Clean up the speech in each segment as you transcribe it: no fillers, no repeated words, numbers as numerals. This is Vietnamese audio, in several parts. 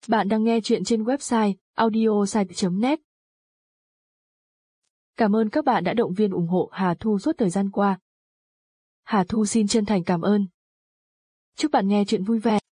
Bạn đang nghe chuyện trên website audiosite.net. Cảm ơn các bạn đã động viên ủng hộ Hà Thu suốt thời gian qua. Hà Thu xin chân thành cảm ơn. Chúc bạn nghe chuyện vui vẻ.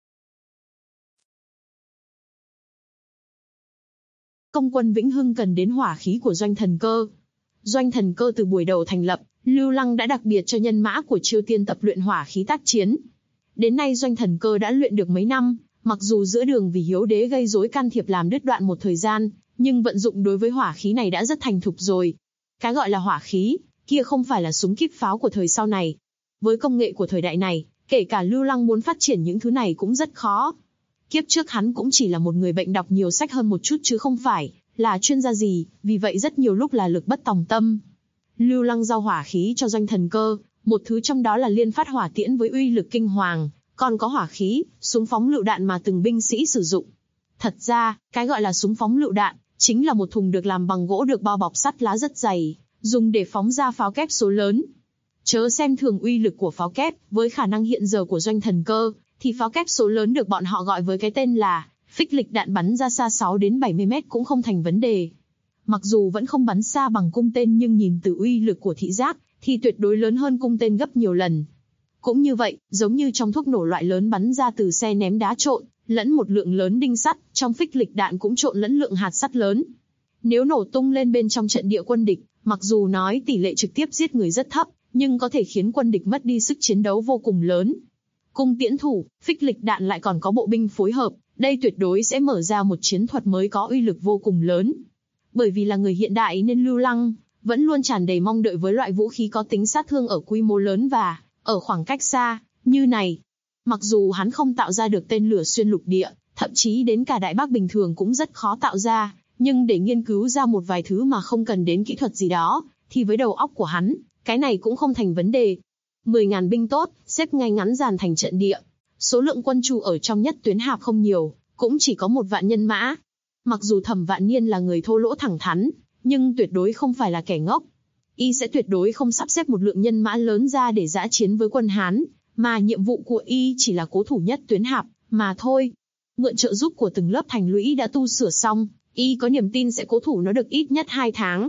Công quân Vĩnh Hưng cần đến hỏa khí của Doanh Thần Cơ. Doanh Thần Cơ từ buổi đầu thành lập, Lưu Lăng đã đặc biệt cho nhân mã của Chiêu Tiên tập luyện hỏa khí tác chiến. Đến nay Doanh Thần Cơ đã luyện được mấy năm, mặc dù giữa đường vì Hiếu Đế gây rối can thiệp làm đứt đoạn một thời gian, nhưng vận dụng đối với hỏa khí này đã rất thành thục rồi. Cái gọi là hỏa khí, kia không phải là súng kíp pháo của thời sau này. Với công nghệ của thời đại này, kể cả Lưu Lăng muốn phát triển những thứ này cũng rất khó. Kiếp trước hắn cũng chỉ là một người bệnh đọc nhiều sách hơn một chút chứ không phải là chuyên gia gì, vì vậy rất nhiều lúc là lực bất tòng tâm. Lưu Lăng giao hỏa khí cho Doanh Thần Cơ, một thứ trong đó là liên phát hỏa tiễn với uy lực kinh hoàng, còn có hỏa khí, súng phóng lựu đạn mà từng binh sĩ sử dụng. Thật ra, cái gọi là súng phóng lựu đạn, chính là một thùng được làm bằng gỗ được bao bọc sắt lá rất dày, dùng để phóng ra pháo kép số lớn. Chớ xem thường uy lực của pháo kép, với khả năng hiện giờ của Doanh Thần Cơ, thì pháo kép số lớn được bọn họ gọi với cái tên là phích lịch đạn, bắn ra xa 6 đến 70 mét cũng không thành vấn đề. Mặc dù vẫn không bắn xa bằng cung tên nhưng nhìn từ uy lực của thị giác, thì tuyệt đối lớn hơn cung tên gấp nhiều lần. Cũng như vậy, giống như trong thuốc nổ loại lớn bắn ra từ xe ném đá trộn, lẫn một lượng lớn đinh sắt, trong phích lịch đạn cũng trộn lẫn lượng hạt sắt lớn. Nếu nổ tung lên bên trong trận địa quân địch, mặc dù nói tỷ lệ trực tiếp giết người rất thấp, nhưng có thể khiến quân địch mất đi sức chiến đấu vô cùng lớn. Cung tiễn thủ, phích lịch đạn lại còn có bộ binh phối hợp, đây tuyệt đối sẽ mở ra một chiến thuật mới có uy lực vô cùng lớn. Bởi vì là người hiện đại nên Lưu Lăng vẫn luôn tràn đầy mong đợi với loại vũ khí có tính sát thương ở quy mô lớn và ở khoảng cách xa, như này. Mặc dù hắn không tạo ra được tên lửa xuyên lục địa, thậm chí đến cả Đại Bác bình thường cũng rất khó tạo ra, nhưng để nghiên cứu ra một vài thứ mà không cần đến kỹ thuật gì đó, thì với đầu óc của hắn, cái này cũng không thành vấn đề. 10.000 binh tốt, xếp ngay ngắn dàn thành trận địa. Số lượng quân Chu ở trong nhất tuyến hạp không nhiều, cũng chỉ có 1 vạn nhân mã. Mặc dù Thẩm Vạn Niên là người thô lỗ thẳng thắn, nhưng tuyệt đối không phải là kẻ ngốc. Y sẽ tuyệt đối không sắp xếp một lượng nhân mã lớn ra để dã chiến với quân Hán, mà nhiệm vụ của Y chỉ là cố thủ nhất tuyến hạp, mà thôi. Mượn trợ giúp của từng lớp thành lũy đã tu sửa xong, Y có niềm tin sẽ cố thủ nó được ít nhất 2 tháng.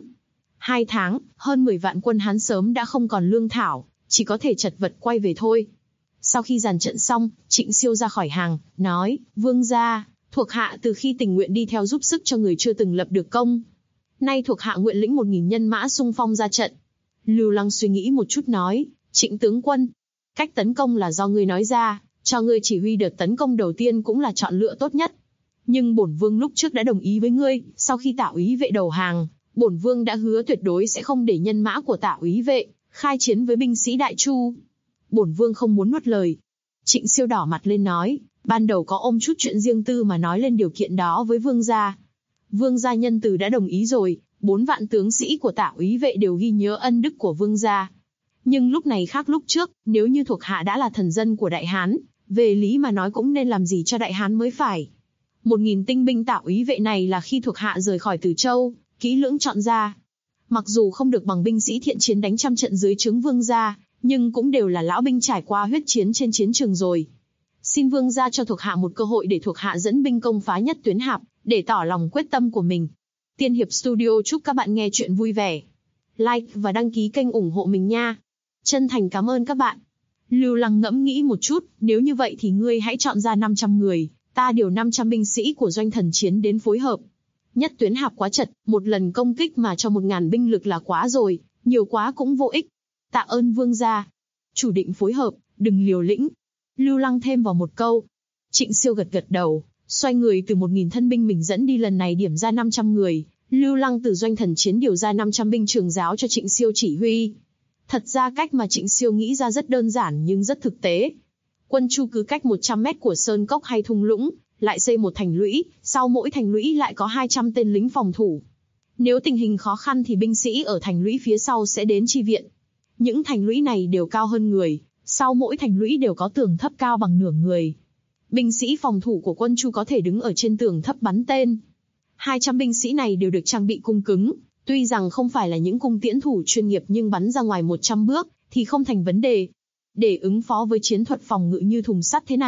2 tháng, hơn 10 vạn quân Hán sớm đã không còn lương thảo, chỉ có thể chật vật quay về thôi. Sau khi dàn trận xong, Trịnh Siêu ra khỏi hàng, nói, Vương gia, thuộc hạ từ khi tình nguyện đi theo giúp sức cho người chưa từng lập được công. Nay thuộc hạ nguyện lĩnh 1.000 nhân mã xung phong ra trận. Lưu Lăng suy nghĩ một chút nói, Trịnh tướng quân, cách tấn công là do ngươi nói ra, cho ngươi chỉ huy đợt tấn công đầu tiên cũng là chọn lựa tốt nhất. Nhưng bổn vương lúc trước đã đồng ý với ngươi, sau khi Tả úy vệ đầu hàng, bổn vương đã hứa tuyệt đối sẽ không để nhân mã của Tả úy vệ khai chiến với binh sĩ Đại Chu. Bổn vương không muốn nuốt lời. Trịnh Siêu đỏ mặt lên nói, ban đầu có ôm chút chuyện riêng tư mà nói lên điều kiện đó với vương gia. Vương gia nhân từ đã đồng ý rồi, 4 vạn tướng sĩ của Tả úy vệ đều ghi nhớ ân đức của vương gia. Nhưng lúc này khác lúc trước, nếu như thuộc hạ đã là thần dân của Đại Hán, về lý mà nói cũng nên làm gì cho Đại Hán mới phải. 1.000 tinh binh Tả úy vệ này là khi thuộc hạ rời khỏi Từ Châu, kỹ lưỡng chọn ra. Mặc dù không được bằng binh sĩ thiện chiến đánh trăm trận dưới trướng vương gia, nhưng cũng đều là lão binh trải qua huyết chiến trên chiến trường rồi. Xin vương gia cho thuộc hạ một cơ hội để thuộc hạ dẫn binh công phá nhất tuyến hạp, để tỏ lòng quyết tâm của mình. Tiên Hiệp Studio chúc các bạn nghe chuyện vui vẻ. Like và đăng ký kênh ủng hộ mình nha. Chân thành cảm ơn các bạn. Lưu Lăng ngẫm nghĩ một chút, nếu như vậy thì ngươi hãy chọn ra 500 người, ta điều 500 binh sĩ của Doanh Thần Chiến đến phối hợp. Nhất tuyến hạp quá chật, một lần công kích mà cho 1.000 binh lực là quá rồi, nhiều quá cũng vô ích. Tạ ơn vương gia. Chủ định phối hợp, đừng liều lĩnh. Lưu Lăng thêm vào một câu. Trịnh Siêu gật gật đầu, xoay người từ 1.000 thân binh mình dẫn đi lần này điểm ra 500 người. Lưu Lăng từ Doanh Thần Chiến điều ra 500 binh trường giáo cho Trịnh Siêu chỉ huy. Thật ra cách mà Trịnh Siêu nghĩ ra rất đơn giản nhưng rất thực tế. Quân Chu cứ cách 100 mét của sơn cốc hay thung lũng, lại xây một thành lũy, sau mỗi thành lũy lại có 200 tên lính phòng thủ. Nếu tình hình khó khăn thì binh sĩ ở thành lũy phía sau sẽ đến chi viện. Những thành lũy này đều cao hơn người, sau mỗi thành lũy đều có tường thấp cao bằng nửa người. Binh sĩ phòng thủ của quân Chu có thể đứng ở trên tường thấp bắn tên. 200 binh sĩ này đều được trang bị cung cứng, tuy rằng không phải là những cung tiễn thủ chuyên nghiệp nhưng bắn ra ngoài 100 bước thì không thành vấn đề. Để ứng phó với chiến thuật phòng ngự như thùng sắt thế này,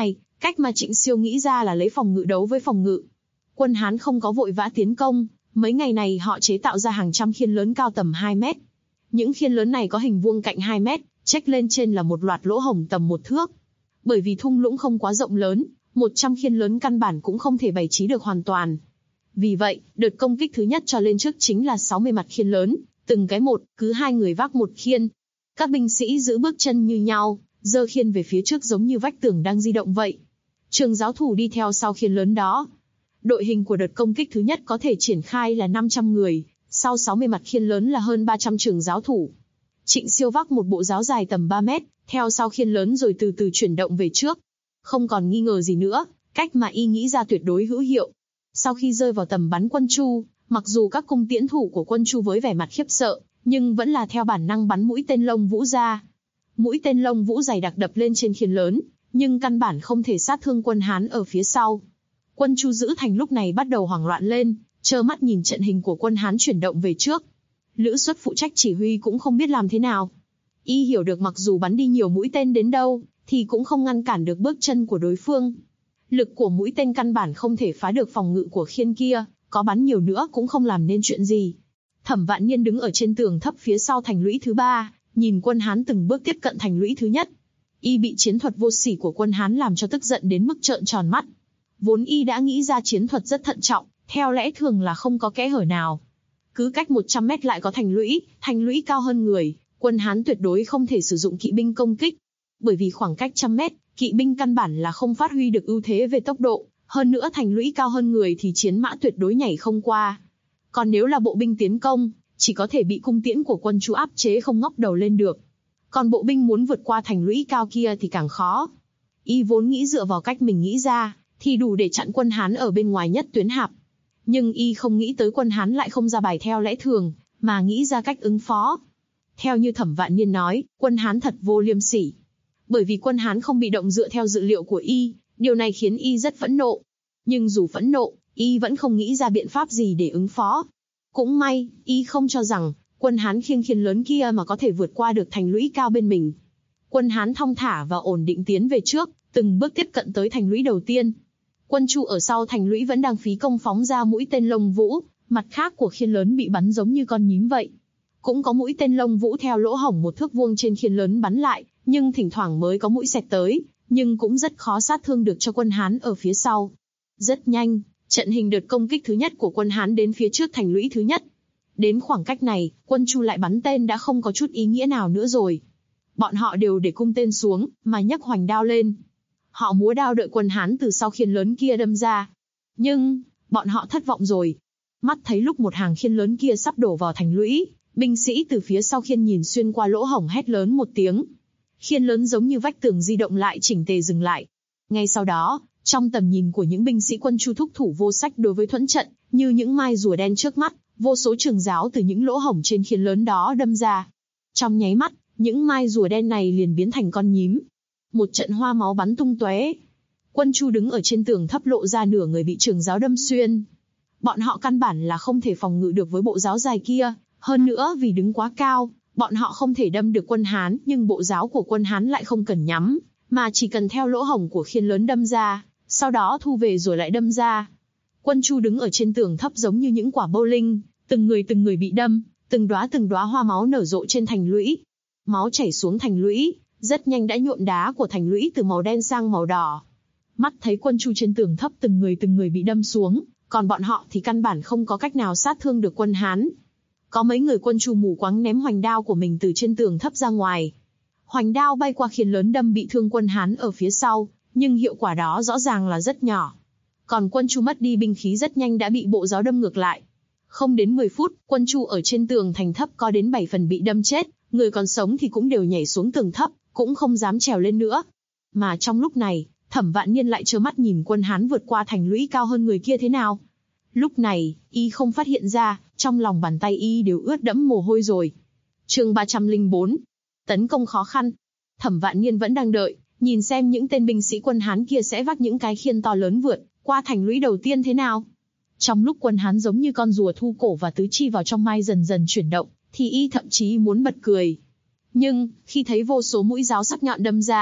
Cách mà Trịnh Siêu nghĩ ra là lấy phòng ngự đấu với phòng ngự. Quân Hán không có vội vã tiến công, mấy ngày này họ chế tạo ra hàng trăm khiên lớn cao tầm 2 mét. Những khiên lớn này có hình vuông cạnh 2 mét, chếch lên trên là một loạt lỗ hổng tầm 1 thước. Bởi vì thung lũng không quá rộng lớn, 100 khiên lớn căn bản cũng không thể bày trí được hoàn toàn. Vì vậy, đợt công kích thứ nhất cho lên trước chính là 60 mặt khiên lớn, từng cái một, cứ 2 người vác một khiên. Các binh sĩ giữ bước chân như nhau, giơ khiên về phía trước giống như vách tường đang di động vậy. Trường giáo thủ đi theo sau khiên lớn đó. Đội hình của đợt công kích thứ nhất có thể triển khai là 500 người, sau 60 mặt khiên lớn là hơn 300 trường giáo thủ. Trịnh Siêu vác một bộ giáo dài tầm 3 mét, theo sau khiên lớn rồi từ từ chuyển động về trước. Không còn nghi ngờ gì nữa, cách mà y nghĩ ra tuyệt đối hữu hiệu. Sau khi rơi vào tầm bắn quân Chu, mặc dù các cung tiễn thủ của quân Chu với vẻ mặt khiếp sợ, nhưng vẫn là theo bản năng bắn mũi tên lông vũ ra. Mũi tên lông vũ dày đặc đập lên trên khiên lớn, nhưng căn bản không thể sát thương quân Hán ở phía sau. Quân Chu giữ thành lúc này bắt đầu hoảng loạn lên, trơ mắt nhìn trận hình của quân Hán chuyển động về trước. Lữ Xuất phụ trách chỉ huy cũng không biết làm thế nào. Y hiểu được mặc dù bắn đi nhiều mũi tên đến đâu, thì cũng không ngăn cản được bước chân của đối phương. Lực của mũi tên căn bản không thể phá được phòng ngự của khiên kia, có bắn nhiều nữa cũng không làm nên chuyện gì. Thẩm Vạn Niên đứng ở trên tường thấp phía sau thành lũy thứ 3, nhìn quân Hán từng bước tiếp cận thành lũy thứ nhất. Y bị chiến thuật vô sỉ của quân Hán làm cho tức giận đến mức trợn tròn mắt. Vốn y đã nghĩ ra chiến thuật rất thận trọng, theo lẽ thường là không có kẽ hở nào. Cứ cách 100 mét lại có thành lũy cao hơn người, quân Hán tuyệt đối không thể sử dụng kỵ binh công kích. Bởi vì khoảng cách 100 mét, kỵ binh căn bản là không phát huy được ưu thế về tốc độ, hơn nữa thành lũy cao hơn người thì chiến mã tuyệt đối nhảy không qua. Còn nếu là bộ binh tiến công, chỉ có thể bị cung tiễn của quân Chu áp chế không ngóc đầu lên được. Còn bộ binh muốn vượt qua thành lũy cao kia thì càng khó. Y vốn nghĩ dựa vào cách mình nghĩ ra, thì đủ để chặn quân Hán ở bên ngoài nhất tuyến hạp. Nhưng y không nghĩ tới quân Hán lại không ra bài theo lẽ thường, mà nghĩ ra cách ứng phó. Theo như Thẩm Vạn Niên nói, quân Hán thật vô liêm sỉ. Bởi vì quân Hán không bị động dựa theo dự liệu của y, điều này khiến y rất phẫn nộ. Nhưng dù phẫn nộ, y vẫn không nghĩ ra biện pháp gì để ứng phó. Cũng may, y không cho rằng quân Hán khiêng khiên lớn kia mà có thể vượt qua được thành lũy cao bên mình. Quân Hán thong thả và ổn định tiến về trước, từng bước tiếp cận tới thành lũy đầu tiên. Quân Chu ở sau thành lũy vẫn đang phí công phóng ra mũi tên lông vũ, mặt khác của khiên lớn bị bắn giống như con nhím vậy. Cũng có mũi tên lông vũ theo lỗ hổng 1 thước vuông trên khiên lớn bắn lại, nhưng thỉnh thoảng mới có mũi xẹt tới, nhưng cũng rất khó sát thương được cho quân Hán ở phía sau. Rất nhanh, trận hình đợt công kích thứ nhất của quân Hán đến phía trước thành lũy thứ nhất. Đến khoảng cách này, quân Chu lại bắn tên đã không có chút ý nghĩa nào nữa rồi. Bọn họ đều để cung tên xuống, mà nhấc hoành đao lên. Họ múa đao đợi quân Hán từ sau khiên lớn kia đâm ra. Nhưng, bọn họ thất vọng rồi. Mắt thấy lúc một hàng khiên lớn kia sắp đổ vào thành lũy, binh sĩ từ phía sau khiên nhìn xuyên qua lỗ hổng hét lớn một tiếng. Khiên lớn giống như vách tường di động lại chỉnh tề dừng lại. Ngay sau đó, trong tầm nhìn của những binh sĩ quân Chu thúc thủ vô sách đối với thuẫn trận, như những mai rùa đen trước mắt, vô số trường giáo từ những lỗ hổng trên khiên lớn đó đâm ra. Trong nháy mắt, những mai rùa đen này liền biến thành con nhím. Một trận hoa máu bắn tung tóe. Quân Chu đứng ở trên tường thấp lộ ra nửa người bị trường giáo đâm xuyên. Bọn họ căn bản là không thể phòng ngự được với bộ giáo dài kia, hơn nữa vì đứng quá cao, bọn họ không thể đâm được quân Hán, nhưng bộ giáo của quân Hán lại không cần nhắm, mà chỉ cần theo lỗ hổng của khiên lớn đâm ra, sau đó thu về rồi lại đâm ra. Quân Chu đứng ở trên tường thấp giống như những quả bowling, từng người bị đâm, từng đóa hoa máu nở rộ trên thành lũy. Máu chảy xuống thành lũy, rất nhanh đã nhuộm đá của thành lũy từ màu đen sang màu đỏ. Mắt thấy quân Chu trên tường thấp từng người bị đâm xuống, còn bọn họ thì căn bản không có cách nào sát thương được quân Hán. Có mấy người quân Chu mù quáng ném hoành đao của mình từ trên tường thấp ra ngoài. Hoành đao bay qua khiên lớn đâm bị thương quân Hán ở phía sau, nhưng hiệu quả đó rõ ràng là rất nhỏ. Còn quân Chu mất đi binh khí rất nhanh đã bị bộ giáo đâm ngược lại. Không đến 10 phút, quân Chu ở trên tường thành thấp có đến 7 phần bị đâm chết, người còn sống thì cũng đều nhảy xuống tường thấp, cũng không dám trèo lên nữa. Mà trong lúc này, Thẩm Vạn Niên lại trơ mắt nhìn quân Hán vượt qua thành lũy cao hơn người kia thế nào. Lúc này, y không phát hiện ra, trong lòng bàn tay y đều ướt đẫm mồ hôi rồi. Chương 304. Tấn công khó khăn. Thẩm Vạn Niên vẫn đang đợi, nhìn xem những tên binh sĩ quân Hán kia sẽ vác những cái khiên to lớn vượt qua thành lũy đầu tiên thế nào. Trong lúc quân Hán giống như con rùa thu cổ và tứ chi vào trong mai dần dần chuyển động, thì y thậm chí muốn bật cười. Nhưng, khi thấy vô số mũi giáo sắc nhọn đâm ra,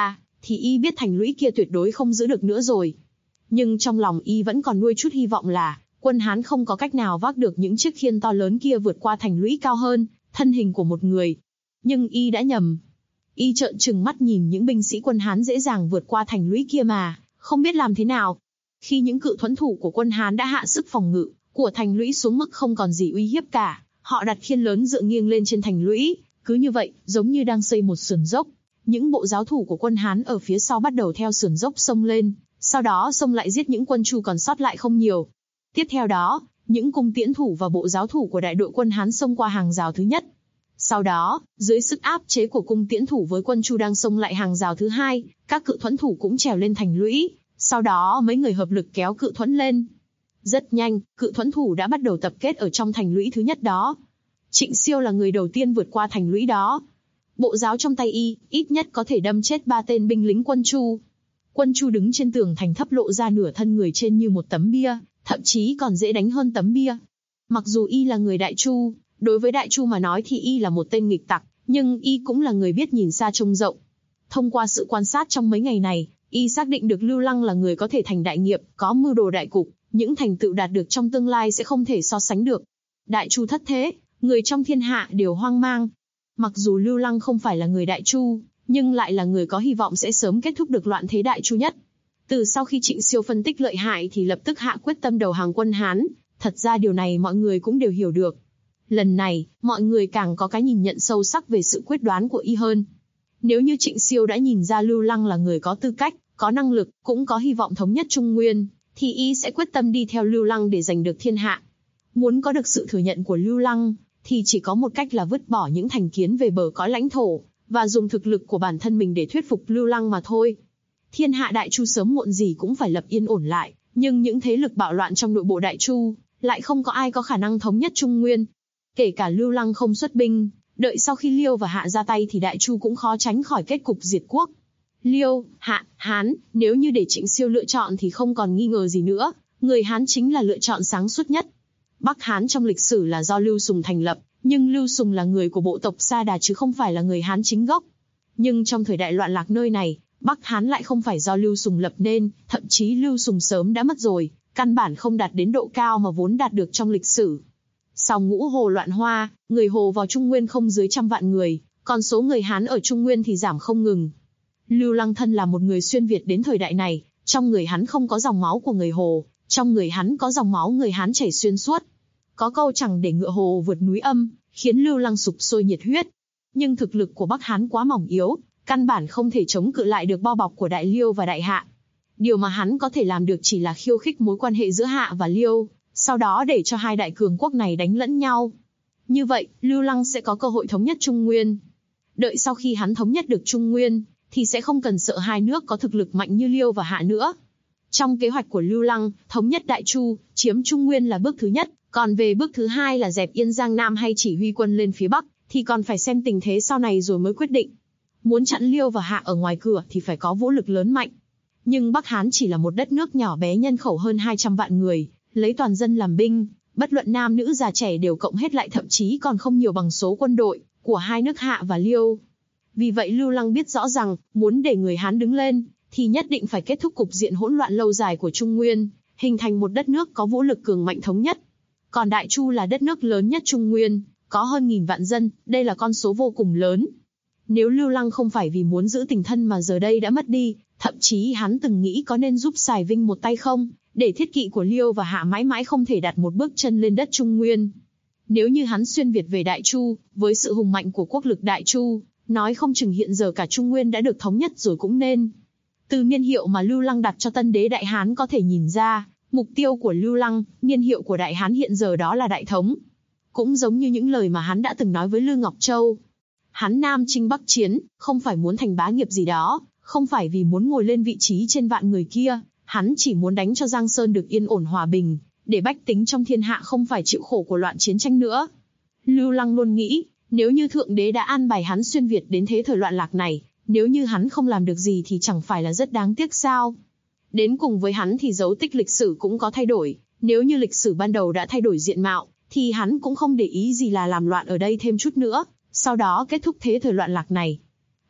thì y biết thành lũy kia tuyệt đối không giữ được nữa rồi. Nhưng trong lòng y vẫn còn nuôi chút hy vọng là quân Hán không có cách nào vác được những chiếc khiên to lớn kia vượt qua thành lũy cao hơn thân hình của một người. Nhưng y đã nhầm. Y trợn trừng mắt nhìn những binh sĩ quân Hán dễ dàng vượt qua thành lũy kia mà không biết làm thế nào. Khi những cự thuẫn thủ của quân Hán đã hạ sức phòng ngự của thành lũy xuống mức không còn gì uy hiếp cả, họ đặt khiên lớn dựa nghiêng lên trên thành lũy, cứ như vậy, giống như đang xây một sườn dốc. Những bộ giáo thủ của quân Hán ở phía sau bắt đầu theo sườn dốc xông lên, sau đó xông lại giết những quân Chu còn sót lại không nhiều. Tiếp theo đó, những cung tiễn thủ và bộ giáo thủ của đại đội quân Hán xông qua hàng rào thứ nhất. Sau đó, dưới sức áp chế của cung tiễn thủ với quân Chu đang xông lại hàng rào thứ hai, các cự thuẫn thủ cũng trèo lên thành lũy, sau đó mấy người hợp lực kéo cự thuẫn lên. Rất nhanh, cự thuẫn thủ đã bắt đầu tập kết ở trong thành lũy thứ nhất đó. Trịnh Siêu là người đầu tiên vượt qua thành lũy đó. Bộ giáo trong tay y, ít nhất có thể đâm chết 3 tên binh lính quân Chu. Quân Chu đứng trên tường thành thấp lộ ra nửa thân người trên như một tấm bia, thậm chí còn dễ đánh hơn tấm bia. Mặc dù y là người Đại Chu, đối với Đại Chu mà nói thì y là một tên nghịch tặc, nhưng y cũng là người biết nhìn xa trông rộng. Thông qua sự quan sát trong mấy ngày này, y xác định được Lưu Lăng là người có thể thành đại nghiệp, có mưu đồ đại cục, những thành tựu đạt được trong tương lai sẽ không thể so sánh được. Đại Chu thất thế, người trong thiên hạ đều hoang mang. Mặc dù Lưu Lăng không phải là người Đại Chu, nhưng lại là người có hy vọng sẽ sớm kết thúc được loạn thế Đại Chu nhất. Từ sau khi Trịnh Siêu phân tích lợi hại thì lập tức hạ quyết tâm đầu hàng quân Hán, thật ra điều này mọi người cũng đều hiểu được. Lần này, mọi người càng có cái nhìn nhận sâu sắc về sự quyết đoán của y hơn. Nếu như Trịnh Siêu đã nhìn ra Lưu Lăng là người có tư cách, có năng lực, cũng có hy vọng thống nhất Trung Nguyên, thì y sẽ quyết tâm đi theo Lưu Lăng để giành được thiên hạ. Muốn có được sự thừa nhận của Lưu Lăng, thì chỉ có một cách là vứt bỏ những thành kiến về bờ cõi lãnh thổ, và dùng thực lực của bản thân mình để thuyết phục Lưu Lăng mà thôi. Thiên hạ Đại Chu sớm muộn gì cũng phải lập yên ổn lại, nhưng những thế lực bạo loạn trong nội bộ Đại Chu, lại không có ai có khả năng thống nhất Trung Nguyên. Kể cả Lưu Lăng không xuất binh, đợi sau khi Liêu và Hạ ra tay thì Đại Chu cũng khó tránh khỏi kết cục diệt quốc. Liêu, Hạ, Hán, nếu như để Trịnh Siêu lựa chọn thì không còn nghi ngờ gì nữa, người Hán chính là lựa chọn sáng suốt nhất. Bắc Hán trong lịch sử là do Lưu Sùng thành lập, nhưng Lưu Sùng là người của bộ tộc Sa Đà chứ không phải là người Hán chính gốc. Nhưng trong thời đại loạn lạc nơi này, Bắc Hán lại không phải do Lưu Sùng lập nên, thậm chí Lưu Sùng sớm đã mất rồi, căn bản không đạt đến độ cao mà vốn đạt được trong lịch sử. Sau Ngũ Hồ loạn hoa, người Hồ vào Trung Nguyên không dưới 100 vạn người, còn số người Hán ở Trung Nguyên thì giảm không ngừng. Lưu Lăng thân là một người xuyên Việt đến thời đại này, trong người hắn không có dòng máu của người Hồ, trong người hắn có dòng máu người Hán chảy xuyên suốt. Có câu chẳng để ngựa Hồ vượt núi âm, khiến Lưu Lăng sục sôi nhiệt huyết. Nhưng thực lực của Bắc Hán quá mỏng yếu, căn bản không thể chống cự lại được bao bọc của Đại Liêu và Đại Hạ. Điều mà hắn có thể làm được chỉ là khiêu khích mối quan hệ giữa Hạ và Liêu, sau đó để cho hai đại cường quốc này đánh lẫn nhau. Như vậy, Lưu Lăng sẽ có cơ hội thống nhất Trung Nguyên. Đợi sau khi hắn thống nhất được Trung Nguyên, thì sẽ không cần sợ hai nước có thực lực mạnh như Liêu và Hạ nữa. Trong kế hoạch của Lưu Lăng, thống nhất Đại Chu, chiếm Trung Nguyên là bước thứ nhất, còn về bước thứ hai là dẹp yên Giang Nam hay chỉ huy quân lên phía Bắc, thì còn phải xem tình thế sau này rồi mới quyết định. Muốn chặn Liêu và Hạ ở ngoài cửa thì phải có vũ lực lớn mạnh. Nhưng Bắc Hán chỉ là một đất nước nhỏ bé nhân khẩu hơn 200 vạn người, lấy toàn dân làm binh, bất luận nam nữ già trẻ đều cộng hết lại thậm chí còn không nhiều bằng số quân đội của hai nước Hạ và Liêu. Vì vậy Lưu Lăng biết rõ rằng, muốn để người Hán đứng lên, thì nhất định phải kết thúc cục diện hỗn loạn lâu dài của Trung Nguyên, hình thành một đất nước có vũ lực cường mạnh thống nhất. Còn Đại Chu là đất nước lớn nhất Trung Nguyên, có hơn 1000 vạn dân, đây là con số vô cùng lớn. Nếu Lưu Lăng không phải vì muốn giữ tình thân mà giờ đây đã mất đi, thậm chí hắn từng nghĩ có nên giúp Sài Vinh một tay không, để thiết kỵ của Liêu và Hạ mãi mãi không thể đặt một bước chân lên đất Trung Nguyên. Nếu như hắn xuyên Việt về Đại Chu, với sự hùng mạnh của quốc lực Đại Chu, nói không chừng hiện giờ cả Trung Nguyên đã được thống nhất rồi cũng nên. Từ niên hiệu mà Lưu Lăng đặt cho Tân Đế Đại Hán có thể nhìn ra, mục tiêu của Lưu Lăng, niên hiệu của Đại Hán hiện giờ đó là Đại Thống. Cũng giống như những lời mà hắn đã từng nói với Lư Ngọc Châu. Hắn Nam chinh Bắc chiến, không phải muốn thành bá nghiệp gì đó, không phải vì muốn ngồi lên vị trí trên vạn người kia, hắn chỉ muốn đánh cho Giang Sơn được yên ổn hòa bình, để bách tính trong thiên hạ không phải chịu khổ của loạn chiến tranh nữa. Lưu Lăng luôn nghĩ, nếu như Thượng Đế đã an bài hắn xuyên Việt đến thế thời loạn lạc này, nếu như hắn không làm được gì thì chẳng phải là rất đáng tiếc sao? Đến cùng với hắn thì dấu tích lịch sử cũng có thay đổi, nếu như lịch sử ban đầu đã thay đổi diện mạo, thì hắn cũng không để ý gì là làm loạn ở đây thêm chút nữa, sau đó kết thúc thế thời loạn lạc này.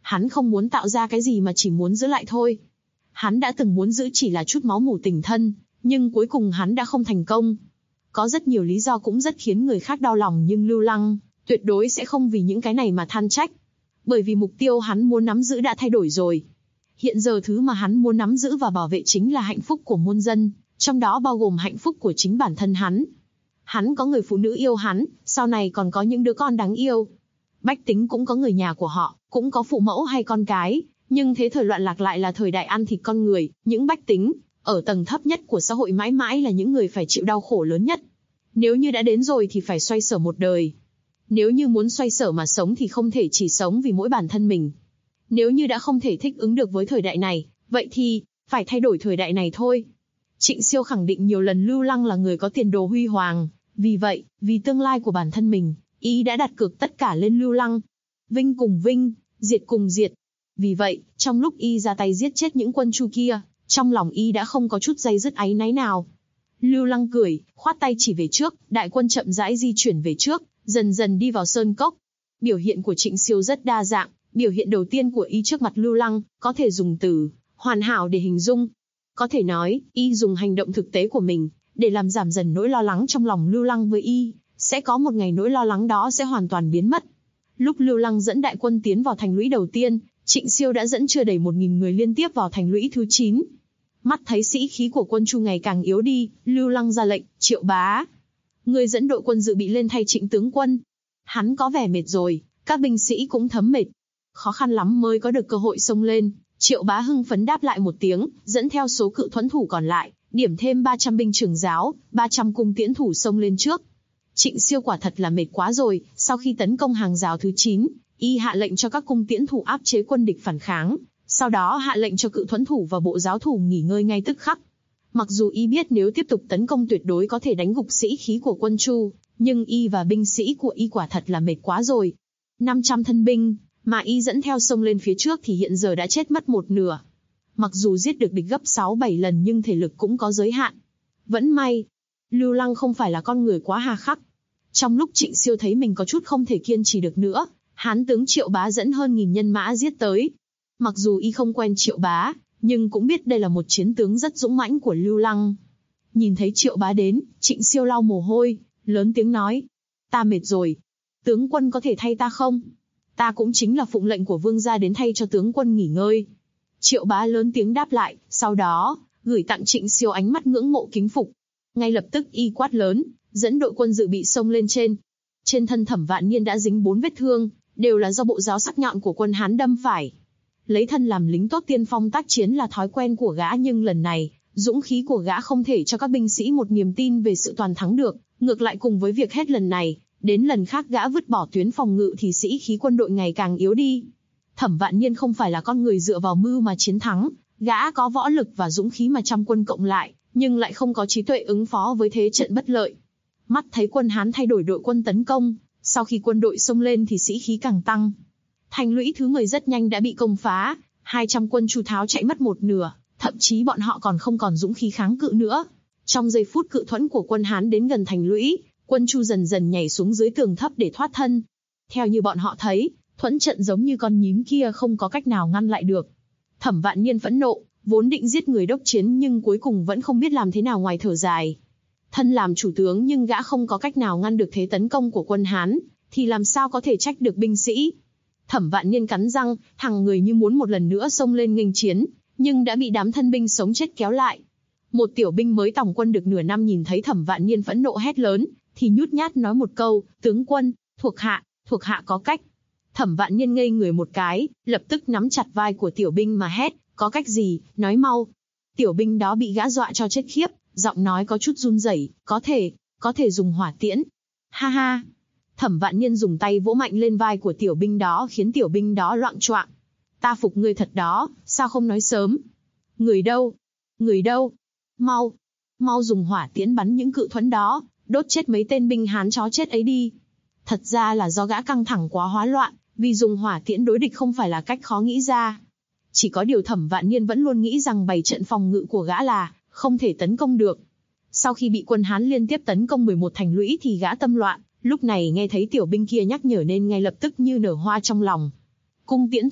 Hắn không muốn tạo ra cái gì mà chỉ muốn giữ lại thôi. Hắn đã từng muốn giữ chỉ là chút máu mủ tình thân, nhưng cuối cùng hắn đã không thành công. Có rất nhiều lý do cũng rất khiến người khác đau lòng, nhưng Lưu Lăng tuyệt đối sẽ không vì những cái này mà than trách. Bởi vì mục tiêu hắn muốn nắm giữ đã thay đổi rồi. Hiện giờ thứ mà hắn muốn nắm giữ và bảo vệ chính là hạnh phúc của muôn dân, trong đó bao gồm hạnh phúc của chính bản thân hắn. Hắn có người phụ nữ yêu hắn, sau này còn có những đứa con đáng yêu. Bách tính cũng có người nhà của họ, cũng có phụ mẫu hay con cái, nhưng thế thời loạn lạc lại là thời đại ăn thịt con người, những bách tính ở tầng thấp nhất của xã hội mãi mãi là những người phải chịu đau khổ lớn nhất. Nếu như đã đến rồi thì phải xoay sở một đời. Nếu như muốn xoay sở mà sống thì không thể chỉ sống vì mỗi bản thân mình. Nếu như đã không thể thích ứng được với thời đại này, vậy thì phải thay đổi thời đại này thôi. Trịnh Siêu khẳng định nhiều lần Lưu Lăng là người có tiền đồ huy hoàng, vì vậy, vì tương lai của bản thân mình, y đã đặt cược tất cả lên Lưu Lăng. Vinh cùng vinh, diệt cùng diệt. Vì vậy, trong lúc y ra tay giết chết những quân Chu kia, trong lòng y đã không có chút day dứt áy náy nào. Lưu Lăng cười, khoát tay chỉ về trước, đại quân chậm rãi di chuyển về trước, dần dần đi vào sơn cốc. Biểu hiện của Trịnh Siêu rất đa dạng, biểu hiện đầu tiên của y trước mặt Lưu Lăng, có thể dùng từ hoàn hảo để hình dung. Có thể nói, y dùng hành động thực tế của mình, để làm giảm dần nỗi lo lắng trong lòng Lưu Lăng với y, sẽ có một ngày nỗi lo lắng đó sẽ hoàn toàn biến mất. Lúc Lưu Lăng dẫn đại quân tiến vào thành lũy đầu tiên, Trịnh Siêu đã dẫn chưa đầy 1.000 người liên tiếp vào thành lũy thứ 9. Mắt thấy sĩ khí của quân Chu ngày càng yếu đi, Lưu Lăng ra lệnh, Triệu Bá, người dẫn đội quân dự bị lên thay Trịnh tướng quân. Hắn có vẻ mệt rồi, các binh sĩ cũng thấm mệt. Khó khăn lắm mới có được cơ hội xông lên. Triệu Bá hưng phấn đáp lại một tiếng, dẫn theo số cự thuẫn thủ còn lại, điểm thêm 300 binh trường giáo, 300 cung tiễn thủ xông lên trước. Trịnh Siêu quả thật là mệt quá rồi, sau khi tấn công hàng rào thứ 9, y hạ lệnh cho các cung tiễn thủ áp chế quân địch phản kháng, sau đó hạ lệnh cho cự thuẫn thủ và bộ giáo thủ nghỉ ngơi ngay tức khắc. Mặc dù y biết nếu tiếp tục tấn công tuyệt đối có thể đánh gục sĩ khí của quân Chu, nhưng y và binh sĩ của y quả thật là mệt quá rồi. 500 thân binh mà y dẫn theo xông lên phía trước thì hiện giờ đã chết mất một nửa. Mặc dù giết được địch gấp 6-7 lần nhưng thể lực cũng có giới hạn. Vẫn may, Lưu Lăng không phải là con người quá hà khắc. Trong lúc Trịnh Siêu thấy mình có chút không thể kiên trì được nữa, hán tướng Triệu Bá dẫn hơn 1000 nhân mã giết tới. Mặc dù y không quen Triệu Bá, nhưng cũng biết đây là một chiến tướng rất dũng mãnh của Lưu Lăng. Nhìn thấy Triệu Bá đến, Trịnh Siêu lau mồ hôi, lớn tiếng nói: ta mệt rồi. Tướng quân có thể thay ta không? Ta cũng chính là phụng lệnh của vương gia đến thay cho tướng quân nghỉ ngơi. Triệu Bá lớn tiếng đáp lại, sau đó, gửi tặng Trịnh Siêu ánh mắt ngưỡng mộ kính phục. Ngay lập tức y quát lớn, dẫn đội quân dự bị xông lên trên. Trên thân Thẩm Vạn Niên đã dính 4 vết thương, đều là do bộ giáo sắc nhọn của quân Hán đâm phải. Lấy thân làm lính tốt tiên phong tác chiến là thói quen của gã, nhưng lần này, dũng khí của gã không thể cho các binh sĩ một niềm tin về sự toàn thắng được, ngược lại cùng với việc hết lần này đến lần khác gã vứt bỏ tuyến phòng ngự thì sĩ khí quân đội ngày càng yếu đi. Thẩm Vạn Niên không phải là con người dựa vào mưu mà chiến thắng, gã có võ lực và dũng khí mà trăm quân cộng lại, nhưng lại không có trí tuệ ứng phó với thế trận bất lợi. Mắt thấy quân Hán thay đổi đội quân tấn công, sau khi quân đội xông lên thì sĩ khí càng tăng. Thành lũy thứ 10 rất nhanh đã bị công phá, 200 quân Chu tháo chạy mất một nửa, thậm chí bọn họ còn không còn dũng khí kháng cự nữa. Trong giây phút cự thuẫn của quân Hán đến gần thành lũy, quân Chu dần dần nhảy xuống dưới tường thấp để thoát thân. Theo như bọn họ thấy, thuẫn trận giống như con nhím kia không có cách nào ngăn lại được. Thẩm Vạn Niên phẫn nộ, vốn định giết người đốc chiến nhưng cuối cùng vẫn không biết làm thế nào ngoài thở dài. Thân làm chủ tướng nhưng gã không có cách nào ngăn được thế tấn công của quân Hán, thì làm sao có thể trách được binh sĩ. Thẩm Vạn Niên cắn răng, thằng người như muốn một lần nữa xông lên nghênh chiến, nhưng đã bị đám thân binh sống chết kéo lại. Một tiểu binh mới tòng quân được nửa năm nhìn thấy Thẩm Vạn Niên phẫn nộ hét lớn, thì nhút nhát nói một câu, tướng quân, thuộc hạ có cách. Thẩm Vạn Niên ngây người một cái, lập tức nắm chặt vai của tiểu binh mà hét, có cách gì, nói mau. Tiểu binh đó bị gã dọa cho chết khiếp, giọng nói có chút run rẩy, có thể dùng hỏa tiễn. Ha ha. Thẩm Vạn Niên dùng tay vỗ mạnh lên vai của tiểu binh đó khiến tiểu binh đó loạng choạng. Ta phục ngươi thật đó, sao không nói sớm? Người đâu? Mau dùng hỏa tiễn bắn những cự thuẫn đó, đốt chết mấy tên binh Hán chó chết ấy đi. Thật ra là do gã căng thẳng quá hóa loạn, vì dùng hỏa tiễn đối địch không phải là cách khó nghĩ ra. Chỉ có điều Thẩm Vạn Niên vẫn luôn nghĩ rằng bày trận phòng ngự của gã là không thể tấn công được. Sau khi bị quân Hán liên tiếp tấn công 11 thành lũy thì gã tâm loạn, lúc này nghe thấy tiểu binh kia nhắc nhở nên ngay lập tức như nở hoa trong lòng. Cung tiễn thủ,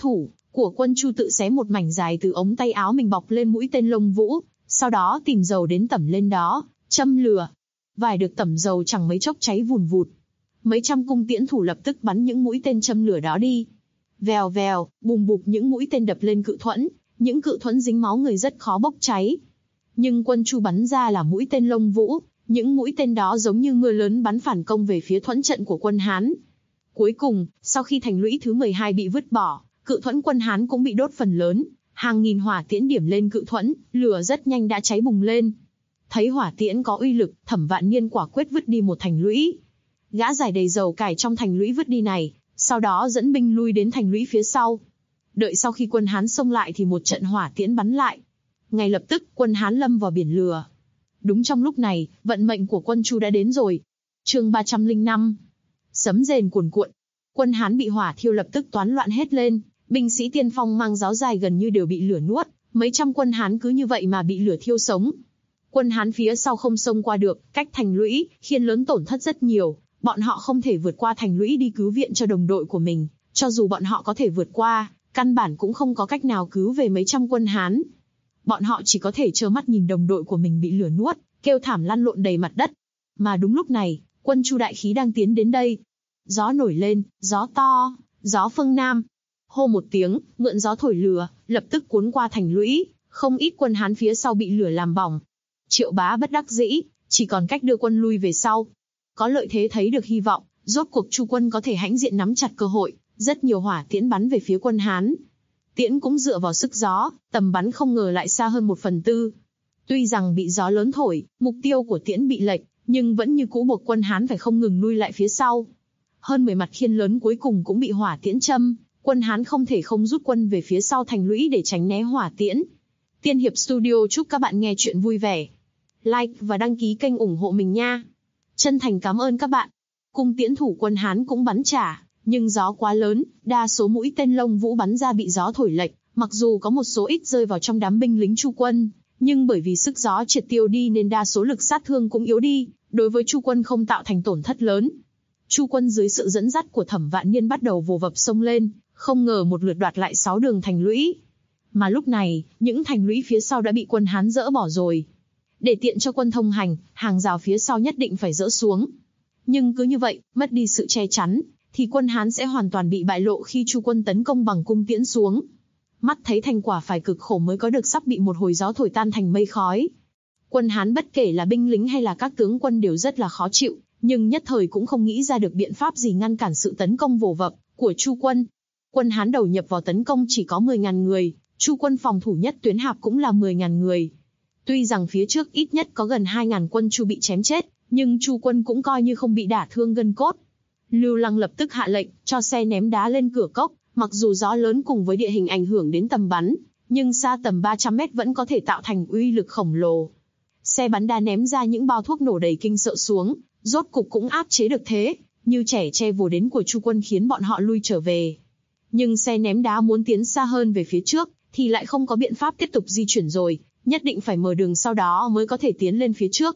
của Quân Chu tự xé một mảnh dài từ ống tay áo mình bọc lên mũi tên lông vũ, sau đó tìm dầu đến tẩm lên đó, châm lửa. Vải được tẩm dầu chẳng mấy chốc cháy vùn vụt. Mấy trăm cung tiễn thủ lập tức bắn những mũi tên châm lửa đó đi. Vèo vèo, bùm bụp những mũi tên đập lên cự thuẫn, những cự thuẫn dính máu người rất khó bốc cháy. Nhưng Quân Chu bắn ra là mũi tên lông vũ, những mũi tên đó giống như mưa lớn bắn phản công về phía thuẫn trận của quân Hán. Cuối cùng, sau khi thành lũy thứ 12 bị vứt bỏ, cự thuẫn quân Hán cũng bị đốt phần lớn, hàng nghìn hỏa tiễn điểm lên cự thuẫn, lửa rất nhanh đã cháy bùng lên. Thấy hỏa tiễn có uy lực, Thẩm Vạn Niên quả quyết vứt đi một thành lũy. Gã giải đầy dầu cải trong thành lũy vứt đi này, sau đó dẫn binh lui đến thành lũy phía sau. Đợi sau khi quân Hán xông lại thì một trận hỏa tiễn bắn lại. Ngay lập tức, quân Hán lâm vào biển lửa. Đúng trong lúc này, vận mệnh của Quân Chu đã đến rồi. Chương 305. Sấm rền cuồn cuộn. Quân Hán bị hỏa thiêu lập tức toán loạn hết lên, binh sĩ tiên phong mang giáo dài gần như đều bị lửa nuốt, mấy trăm quân Hán cứ như vậy mà bị lửa thiêu sống. Quân Hán phía sau không xông qua được, cách thành lũy, khiến lớn tổn thất rất nhiều, bọn họ không thể vượt qua thành lũy đi cứu viện cho đồng đội của mình, cho dù bọn họ có thể vượt qua, căn bản cũng không có cách nào cứu về mấy trăm quân Hán. Bọn họ chỉ có thể trơ mắt nhìn đồng đội của mình bị lửa nuốt, kêu thảm lăn lộn đầy mặt đất. Mà đúng lúc này, Quân Chu đại khí đang tiến đến đây. Gió nổi lên, gió to, gió phương Nam. Hô một tiếng, mượn gió thổi lửa, lập tức cuốn qua thành lũy, không ít quân Hán phía sau bị lửa làm bỏng. Triệu Bá bất đắc dĩ, chỉ còn cách đưa quân lui về sau. Có lợi thế thấy được hy vọng, rốt cuộc Chu quân có thể hãnh diện nắm chặt cơ hội, rất nhiều hỏa tiễn bắn về phía quân Hán. Tiễn cũng dựa vào sức gió, tầm bắn không ngờ lại xa hơn 1/4. Tuy rằng bị gió lớn thổi, mục tiêu của tiễn bị lệch, nhưng vẫn như cũ buộc quân Hán phải không ngừng lui lại phía sau. Hơn 10 mặt khiên lớn cuối cùng cũng bị hỏa tiễn châm, quân Hán không thể không rút quân về phía sau thành lũy để tránh né hỏa tiễn. Tiên Hiệp Studio chúc các bạn nghe chuyện vui vẻ. Like và đăng ký kênh ủng hộ mình nha. Chân thành cảm ơn các bạn. Cung tiễn thủ quân Hán cũng bắn trả, nhưng gió quá lớn, đa số mũi tên lông vũ bắn ra bị gió thổi lệch, mặc dù có một số ít rơi vào trong đám binh lính Chu quân, nhưng bởi vì sức gió triệt tiêu đi nên đa số lực sát thương cũng yếu đi, đối với Chu quân không tạo thành tổn thất lớn. Chu quân dưới sự dẫn dắt của Thẩm Vạn Niên bắt đầu vồ vập xông lên, không ngờ một lượt đoạt lại 6 đường thành lũy. Mà lúc này, những thành lũy phía sau đã bị quân Hán dỡ bỏ rồi. Để tiện cho quân thông hành, hàng rào phía sau nhất định phải dỡ xuống. Nhưng cứ như vậy, mất đi sự che chắn, thì quân Hán sẽ hoàn toàn bị bại lộ khi Chu quân tấn công bằng cung tiễn xuống. Mắt thấy thành quả phải cực khổ mới có được sắp bị một hồi gió thổi tan thành mây khói. Quân Hán bất kể là binh lính hay là các tướng quân đều rất là khó chịu, nhưng nhất thời cũng không nghĩ ra được biện pháp gì ngăn cản sự tấn công vồ vập của Chu quân. Quân Hán đầu nhập vào tấn công chỉ có 10.000 người, Chu quân phòng thủ nhất tuyến hạp cũng là 10.000 người. Tuy rằng phía trước ít nhất có gần 2.000 quân Chu bị chém chết, nhưng Chu quân cũng coi như không bị đả thương gân cốt. Lưu Lăng lập tức hạ lệnh cho xe ném đá lên cửa cốc, mặc dù gió lớn cùng với địa hình ảnh hưởng đến tầm bắn, nhưng xa tầm 300 mét vẫn có thể tạo thành uy lực khổng lồ. Xe bắn đá ném ra những bao thuốc nổ đầy kinh sợ xuống, rốt cục cũng áp chế được thế, như trẻ che vồ đến của Chu quân khiến bọn họ lui trở về. Nhưng xe ném đá muốn tiến xa hơn về phía trước, thì lại không có biện pháp tiếp tục di chuyển rồi, nhất định phải mở đường sau đó mới có thể tiến lên phía trước.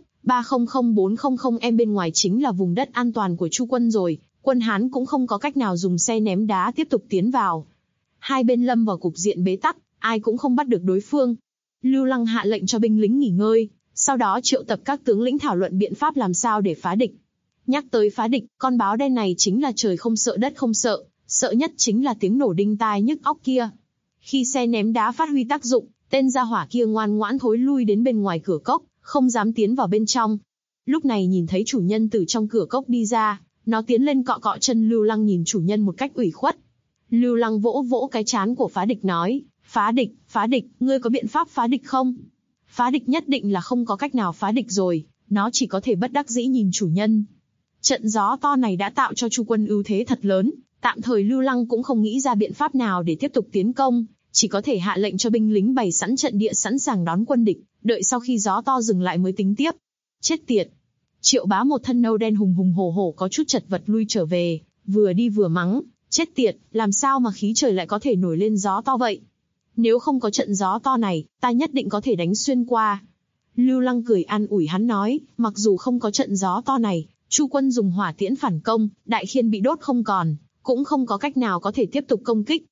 300-400 bên ngoài chính là vùng đất an toàn của Chu quân rồi, quân Hán cũng không có cách nào dùng xe ném đá tiếp tục tiến vào. Hai bên lâm vào cục diện bế tắc, ai cũng không bắt được đối phương. Lưu Lăng hạ lệnh cho binh lính nghỉ ngơi, sau đó triệu tập các tướng lĩnh thảo luận biện pháp làm sao để phá địch. Nhắc tới phá địch, con báo đen này chính là trời không sợ đất không sợ, sợ nhất chính là tiếng nổ đinh tai nhức óc kia. Khi xe ném đá phát huy tác dụng, tên gia hỏa kia ngoan ngoãn thối lui đến bên ngoài cửa cốc, không dám tiến vào bên trong. Lúc này nhìn thấy chủ nhân từ trong cửa cốc đi ra, nó tiến lên cọ cọ chân Lưu Lăng nhìn chủ nhân một cách ủy khuất. Lưu Lăng vỗ vỗ cái trán của phá địch nói, phá địch, ngươi có biện pháp phá địch không? Phá địch nhất định là không có cách nào phá địch rồi, nó chỉ có thể bất đắc dĩ nhìn chủ nhân. Trận gió to này đã tạo cho Chu quân ưu thế thật lớn, tạm thời Lưu Lăng cũng không nghĩ ra biện pháp nào để tiếp tục tiến công, chỉ có thể hạ lệnh cho binh lính bày sẵn trận địa sẵn sàng đón quân địch, đợi sau khi gió to dừng lại mới tính tiếp. Chết tiệt! Triệu Bá một thân nâu đen hùng hùng hổ hổ có chút chật vật lui trở về, vừa đi vừa mắng, chết tiệt, làm sao mà khí trời lại có thể nổi lên gió to vậy? Nếu không có trận gió to này, ta nhất định có thể đánh xuyên qua. Lưu Lăng cười an ủi hắn nói, mặc dù không có trận gió to này, Chu quân dùng hỏa tiễn phản công, đại khiên bị đốt không còn, cũng không có cách nào có thể tiếp tục công kích.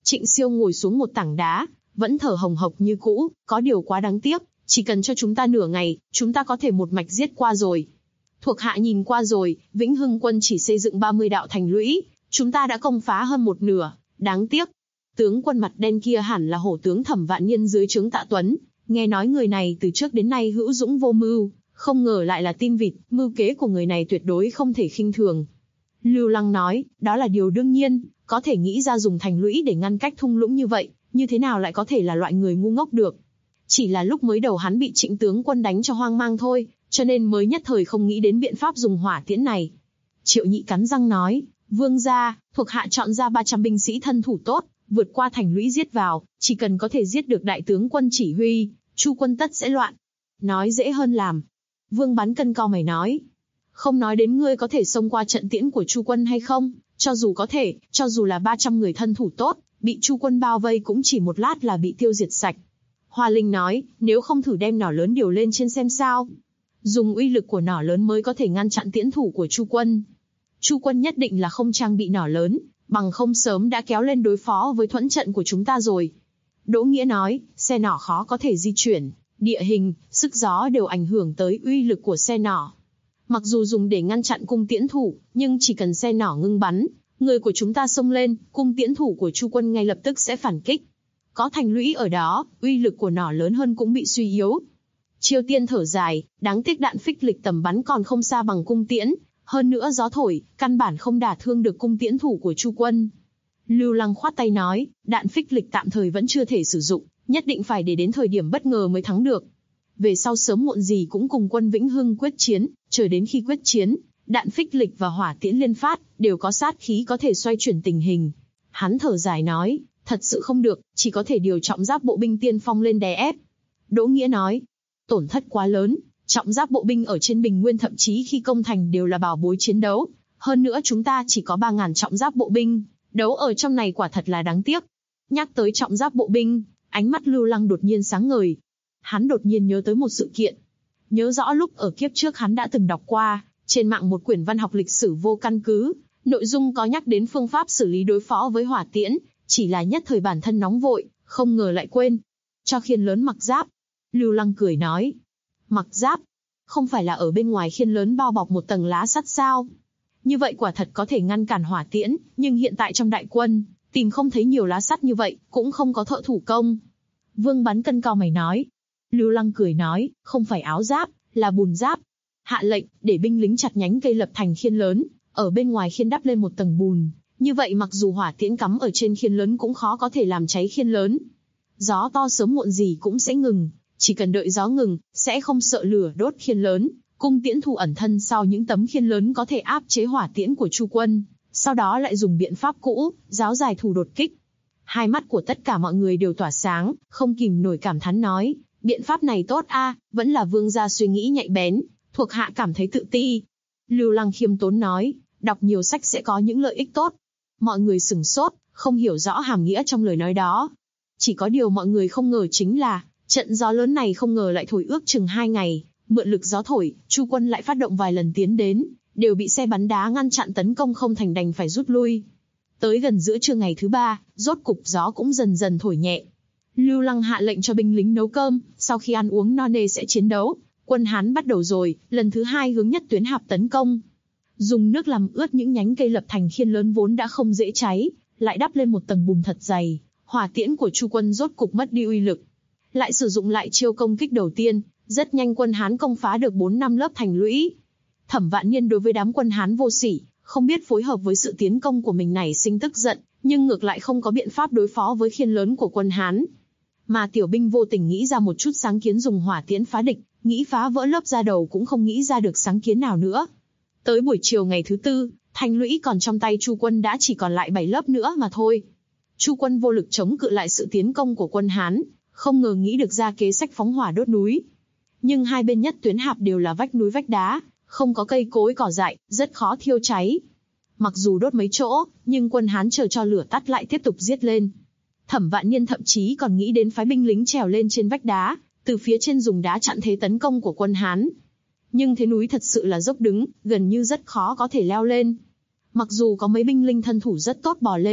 Trịnh Siêu ngồi xuống một tảng đá, vẫn thở hồng hộc như cũ, có điều quá đáng tiếc, chỉ cần cho chúng ta nửa ngày, chúng ta có thể một mạch giết qua rồi. Thuộc hạ nhìn qua rồi, Vĩnh Hưng quân chỉ xây dựng 30 đạo thành lũy, chúng ta đã công phá hơn một nửa, đáng tiếc. Tướng quân mặt đen kia hẳn là hổ tướng Thẩm Vạn Niên dưới trướng Tạ Tuấn, nghe nói người này từ trước đến nay hữu dũng vô mưu, không ngờ lại là tin vịt, mưu kế của người này tuyệt đối không thể khinh thường. Lưu Lăng nói, đó là điều đương nhiên, có thể nghĩ ra dùng thành lũy để ngăn cách thung lũng như vậy, như thế nào lại có thể là loại người ngu ngốc được. Chỉ là lúc mới đầu hắn bị Trịnh tướng quân đánh cho hoang mang thôi, cho nên mới nhất thời không nghĩ đến biện pháp dùng hỏa tiễn này. Triệu Nhị cắn răng nói, vương gia, thuộc hạ chọn ra 300 binh sĩ thân thủ tốt, vượt qua thành lũy giết vào, chỉ cần có thể giết được đại tướng quân chỉ huy, Chu quân tất sẽ loạn. Nói dễ hơn làm. Vương Bán Cân cau mày nói, không nói đến ngươi có thể xông qua trận tiễn của Chu quân hay không, cho dù có thể, cho dù là 300 người thân thủ tốt, bị Chu quân bao vây cũng chỉ một lát là bị tiêu diệt sạch. Hoa Linh nói, nếu không thử đem nỏ lớn điều lên trên xem sao. Dùng uy lực của nỏ lớn mới có thể ngăn chặn tiễn thủ của Chu quân. Chu quân nhất định là không trang bị nỏ lớn, bằng không sớm đã kéo lên đối phó với thuẫn trận của chúng ta rồi. Đỗ Nghĩa nói, xe nỏ khó có thể di chuyển, địa hình, sức gió đều ảnh hưởng tới uy lực của xe nỏ. Mặc dù dùng để ngăn chặn cung tiễn thủ, nhưng chỉ cần xe nỏ ngưng bắn, người của chúng ta xông lên, cung tiễn thủ của Chu quân ngay lập tức sẽ phản kích. Có thành lũy ở đó, uy lực của nỏ lớn hơn cũng bị suy yếu. Chiêu Tiên thở dài, đáng tiếc đạn phích lịch tầm bắn còn không xa bằng cung tiễn, hơn nữa gió thổi, căn bản không đả thương được cung tiễn thủ của Chu quân. Lưu Lăng khoát tay nói, đạn phích lịch tạm thời vẫn chưa thể sử dụng, nhất định phải để đến thời điểm bất ngờ mới thắng được. Về sau sớm muộn gì cũng cùng quân Vĩnh Hưng quyết chiến, chờ đến khi quyết chiến, đạn phích lịch và hỏa tiễn liên phát, đều có sát khí có thể xoay chuyển tình hình. Hắn thở dài nói, thật sự không được, chỉ có thể điều trọng giáp bộ binh tiên phong lên đè ép. Đỗ Nghĩa nói, tổn thất quá lớn, trọng giáp bộ binh ở trên bình nguyên thậm chí khi công thành đều là bảo bối chiến đấu. Hơn nữa chúng ta chỉ có 3.000 trọng giáp bộ binh, đấu ở trong này quả thật là đáng tiếc. Nhắc tới trọng giáp bộ binh, ánh mắt Lưu Lăng đột nhiên sáng ngời. Hắn đột nhiên nhớ tới một sự kiện. Nhớ rõ lúc ở kiếp trước hắn đã từng đọc qua, trên mạng một quyển văn học lịch sử vô căn cứ, nội dung có nhắc đến phương pháp xử lý đối phó với hỏa tiễn, chỉ là nhất thời bản thân nóng vội, không ngờ lại quên. Cho khiên lớn mặc giáp. Lưu Lăng cười nói. Mặc giáp? Không phải là ở bên ngoài khiên lớn bao bọc một tầng lá sắt sao? Như vậy quả thật có thể ngăn cản hỏa tiễn, nhưng hiện tại trong đại quân, tìm không thấy nhiều lá sắt như vậy, cũng không có thợ thủ công. Vương Bán Cân cau mày nói. Lưu Lăng cười nói, không phải áo giáp, là bùn giáp. Hạ lệnh, để binh lính chặt nhánh cây lập thành khiên lớn, ở bên ngoài khiên đắp lên một tầng bùn. Như vậy mặc dù hỏa tiễn cắm ở trên khiên lớn cũng khó có thể làm cháy khiên lớn. Gió to sớm muộn gì cũng sẽ ngừng, chỉ cần đợi gió ngừng, sẽ không sợ lửa đốt khiên lớn. Cung tiễn thủ ẩn thân sau những tấm khiên lớn có thể áp chế hỏa tiễn của Chu quân, sau đó lại dùng biện pháp cũ, giáo giải thủ đột kích. Hai mắt của tất cả mọi người đều tỏa sáng, không kìm nổi cảm thán nói, biện pháp này tốt a, vẫn là vương gia suy nghĩ nhạy bén, thuộc hạ cảm thấy tự ti. Lưu Lăng khiêm tốn nói, đọc nhiều sách sẽ có những lợi ích tốt. Mọi người sửng sốt, không hiểu rõ hàm nghĩa trong lời nói đó. Chỉ có điều mọi người không ngờ chính là, trận gió lớn này không ngờ lại thổi ước chừng 2 ngày, mượn lực gió thổi, Chu quân lại phát động vài lần tiến đến, đều bị xe bắn đá ngăn chặn tấn công không thành đành phải rút lui. Tới gần giữa trưa ngày thứ 3, rốt cục gió cũng dần dần thổi nhẹ. Lưu Lăng hạ lệnh cho binh lính nấu cơm, sau khi ăn uống no nê sẽ chiến đấu. Quân Hán bắt đầu rồi, lần thứ 2 hướng nhất tuyến hạp tấn công. Dùng nước làm ướt những nhánh cây lập thành khiên lớn vốn đã không dễ cháy, lại đắp lên một tầng bùn thật dày, hỏa tiễn của Chu quân rốt cục mất đi uy lực. Lại sử dụng lại chiêu công kích đầu tiên, rất nhanh quân Hán công phá được 4-5 lớp thành lũy. Thẩm Vạn Niên đối với đám quân Hán vô sỉ, không biết phối hợp với sự tiến công của mình này sinh tức giận, nhưng ngược lại không có biện pháp đối phó với khiên lớn của quân Hán. Mà tiểu binh vô tình nghĩ ra một chút sáng kiến dùng hỏa tiễn phá địch, nghĩ phá vỡ lớp da đầu cũng không nghĩ ra được sáng kiến nào nữa. Tới buổi chiều ngày thứ 4, thành lũy còn trong tay Chu quân đã chỉ còn lại 7 lớp nữa mà thôi. Chu quân vô lực chống cự lại sự tiến công của quân Hán, không ngờ nghĩ được ra kế sách phóng hỏa đốt núi. Nhưng hai bên nhất tuyến hạp đều là vách núi vách đá, không có cây cối cỏ dại, rất khó thiêu cháy. Mặc dù đốt mấy chỗ, nhưng quân Hán chờ cho lửa tắt lại tiếp tục giết lên. Thẩm Vạn Niên thậm chí còn nghĩ đến phái binh lính trèo lên trên vách đá, từ phía trên dùng đá chặn thế tấn công của quân Hán. Nhưng thế núi thật sự là dốc đứng, gần như rất khó có thể leo lên. Mặc dù có mấy binh lính thân thủ rất tốt bò lên,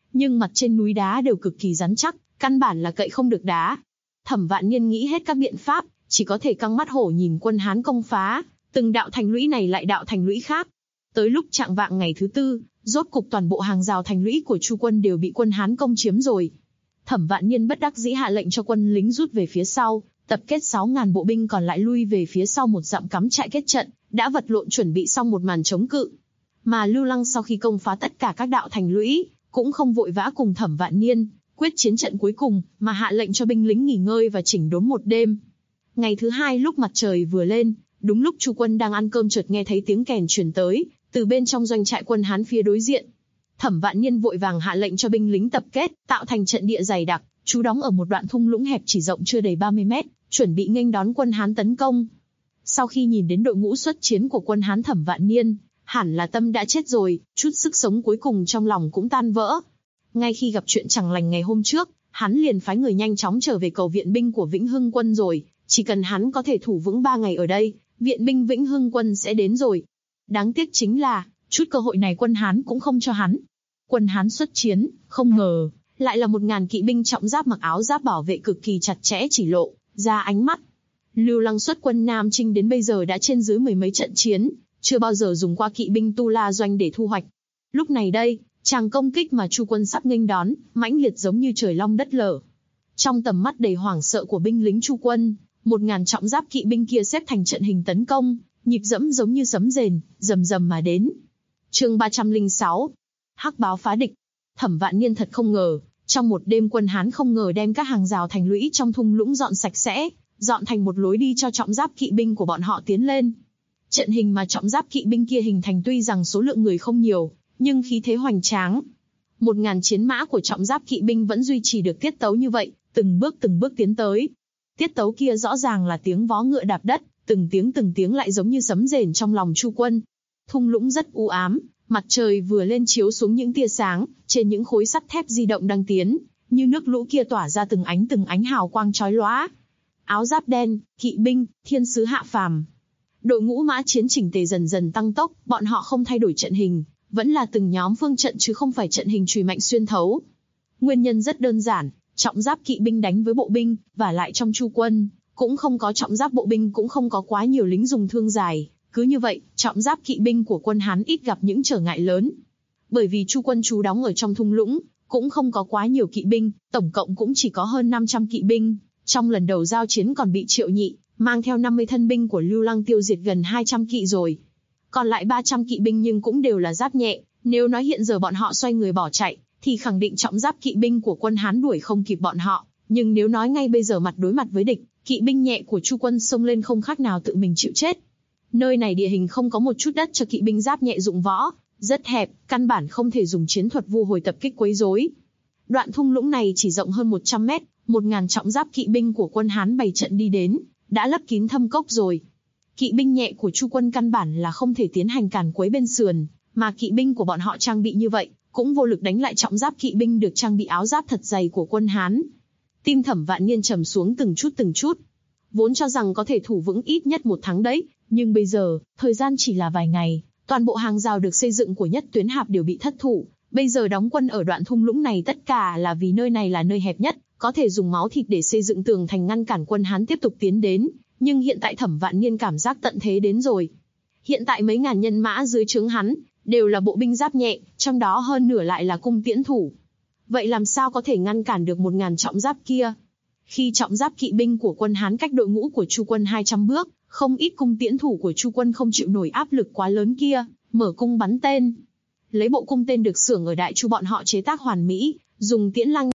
nhưng mặt trên núi đá đều cực kỳ rắn chắc, căn bản là cậy không được đá. Thẩm Vạn Niên nghĩ hết các biện pháp, chỉ có thể căng mắt hổ nhìn quân Hán công phá, từng đạo thành lũy này lại đạo thành lũy khác. Tới lúc chạng vạng ngày thứ tư, rốt cục toàn bộ hàng rào thành lũy của Chu quân đều bị quân Hán công chiếm rồi. Thẩm Vạn Niên bất đắc dĩ hạ lệnh cho quân lính rút về phía sau, tập kết 6.000 bộ binh còn lại lui về phía sau một dặm cắm trại kết trận, đã vật lộn chuẩn bị xong một màn chống cự. Mà Lưu Lăng sau khi công phá tất cả các đạo thành lũy, cũng không vội vã cùng Thẩm Vạn Niên quyết chiến trận cuối cùng, mà hạ lệnh cho binh lính nghỉ ngơi và chỉnh đốn một đêm. Ngày thứ hai lúc mặt trời vừa lên, đúng lúc Chu quân đang ăn cơm chợt nghe thấy tiếng kèn truyền tới, từ bên trong doanh trại quân Hán phía đối diện. Thẩm Vạn Niên vội vàng hạ lệnh cho binh lính tập kết, tạo thành trận địa dày đặc, trú đóng ở một đoạn thung lũng hẹp chỉ rộng chưa đầy 30 mét, chuẩn bị nghênh đón quân Hán tấn công. Sau khi nhìn đến đội ngũ xuất chiến của quân Hán, Thẩm Vạn Niên hẳn là tâm đã chết rồi, chút sức sống cuối cùng trong lòng cũng tan vỡ. Ngay khi gặp chuyện chẳng lành ngày hôm trước, hắn liền phái người nhanh chóng trở về cầu viện binh của Vĩnh Hưng quân rồi, chỉ cần hắn có thể thủ vững 3 ngày ở đây, viện binh Vĩnh Hưng quân sẽ đến rồi. Đáng tiếc chính là, chút cơ hội này quân Hán cũng không cho hắn. Quân Hán xuất chiến, không ngờ, lại là 1.000 kỵ binh trọng giáp mặc áo giáp bảo vệ cực kỳ chặt chẽ chỉ lộ ra ánh mắt. Lưu Lăng xuất quân Nam Chinh đến bây giờ đã trên dưới mười mấy trận chiến, chưa bao giờ dùng qua kỵ binh Tu La doanh để thu hoạch. Lúc này đây, tràng công kích mà Chu quân sắp nghênh đón, mãnh liệt giống như trời long đất lở. Trong tầm mắt đầy hoảng sợ của binh lính Chu quân, 1.000 trọng giáp kỵ binh kia xếp thành trận hình tấn công, nhịp dẫm giống như sấm rền, rầm rầm mà đến. Chương 306. Hắc báo phá địch. Thẩm Vạn Niên thật không ngờ, trong một đêm quân Hán không ngờ đem các hàng rào thành lũy trong thung lũng dọn sạch sẽ, dọn thành một lối đi cho trọng giáp kỵ binh của bọn họ tiến lên. Trận hình mà trọng giáp kỵ binh kia hình thành tuy rằng số lượng người không nhiều, nhưng khí thế hoành tráng. 1.000 chiến mã của trọng giáp kỵ binh vẫn duy trì được tiết tấu như vậy, từng bước tiến tới. Tiết tấu kia rõ ràng là tiếng vó ngựa đạp đất, từng tiếng lại giống như sấm rền trong lòng Chu quân. Thung lũng rất u ám, mặt trời vừa lên chiếu xuống những tia sáng, trên những khối sắt thép di động đang tiến, như nước lũ kia tỏa ra từng ánh hào quang chói lóa. Áo giáp đen, kỵ binh, thiên sứ hạ phàm. Đội ngũ mã chiến chỉnh tề dần dần tăng tốc, bọn họ không thay đổi trận hình, vẫn là từng nhóm phương trận chứ không phải trận hình chùy mạnh xuyên thấu. Nguyên nhân rất đơn giản, trọng giáp kỵ binh đánh với bộ binh, và lại trong Chu quân, cũng không có trọng giáp bộ binh, cũng không có quá nhiều lính dùng thương dài. Cứ như vậy, trọng giáp kỵ binh của quân Hán ít gặp những trở ngại lớn. Bởi vì Chu quân trú đóng ở trong thung lũng, cũng không có quá nhiều kỵ binh, tổng cộng cũng chỉ có hơn 500 kỵ binh. Trong lần đầu giao chiến còn bị Triệu Nhị mang theo 50 thân binh của Lưu Lăng tiêu diệt gần 200 kỵ rồi. Còn lại 300 kỵ binh nhưng cũng đều là giáp nhẹ, nếu nói hiện giờ bọn họ xoay người bỏ chạy, thì khẳng định trọng giáp kỵ binh của quân Hán đuổi không kịp bọn họ. Nhưng nếu nói ngay bây giờ mặt đối mặt với địch, kỵ binh nhẹ của Chu quân xông lên không khác nào tự mình chịu chết. Nơi này địa hình không có một chút đất cho kỵ binh giáp nhẹ dụng võ, rất hẹp, căn bản không thể dùng chiến thuật vu hồi tập kích quấy rối. Đoạn thung lũng này chỉ rộng hơn 100 mét, 1.000 trọng giáp kỵ binh của quân Hán bày trận đi đến, đã lấp kín thâm cốc rồi. Kỵ binh nhẹ của Chu quân căn bản là không thể tiến hành càn quấy bên sườn, mà kỵ binh của bọn họ trang bị như vậy, cũng vô lực đánh lại trọng giáp kỵ binh được trang bị áo giáp thật dày của quân Hán. Tim Thẩm Vạn Niên trầm xuống từng chút. Vốn cho rằng có thể thủ vững ít nhất 1 tháng đấy, nhưng bây giờ, thời gian chỉ là vài ngày, toàn bộ hàng rào được xây dựng của Nhất Tuyến Hạp đều bị thất thủ. Bây giờ đóng quân ở đoạn thung lũng này tất cả là vì nơi này là nơi hẹp nhất, có thể dùng máu thịt để xây dựng tường thành ngăn cản quân Hán tiếp tục tiến đến. Nhưng hiện tại Thẩm Vạn Niên cảm giác tận thế đến rồi. Hiện tại mấy ngàn nhân mã dưới trướng hắn, đều là bộ binh giáp nhẹ, trong đó hơn nửa lại là cung tiễn thủ. Vậy làm sao có thể ngăn cản được 1.000 trọng giáp kia? Khi trọng giáp kỵ binh của quân Hán cách đội ngũ của Chu quân 200 bước, không ít cung tiễn thủ của Chu quân không chịu nổi áp lực quá lớn kia, mở cung bắn tên. Lấy bộ cung tên được xưởng ở Đại Chu bọn họ chế tác hoàn mỹ, dùng tiễn lăng.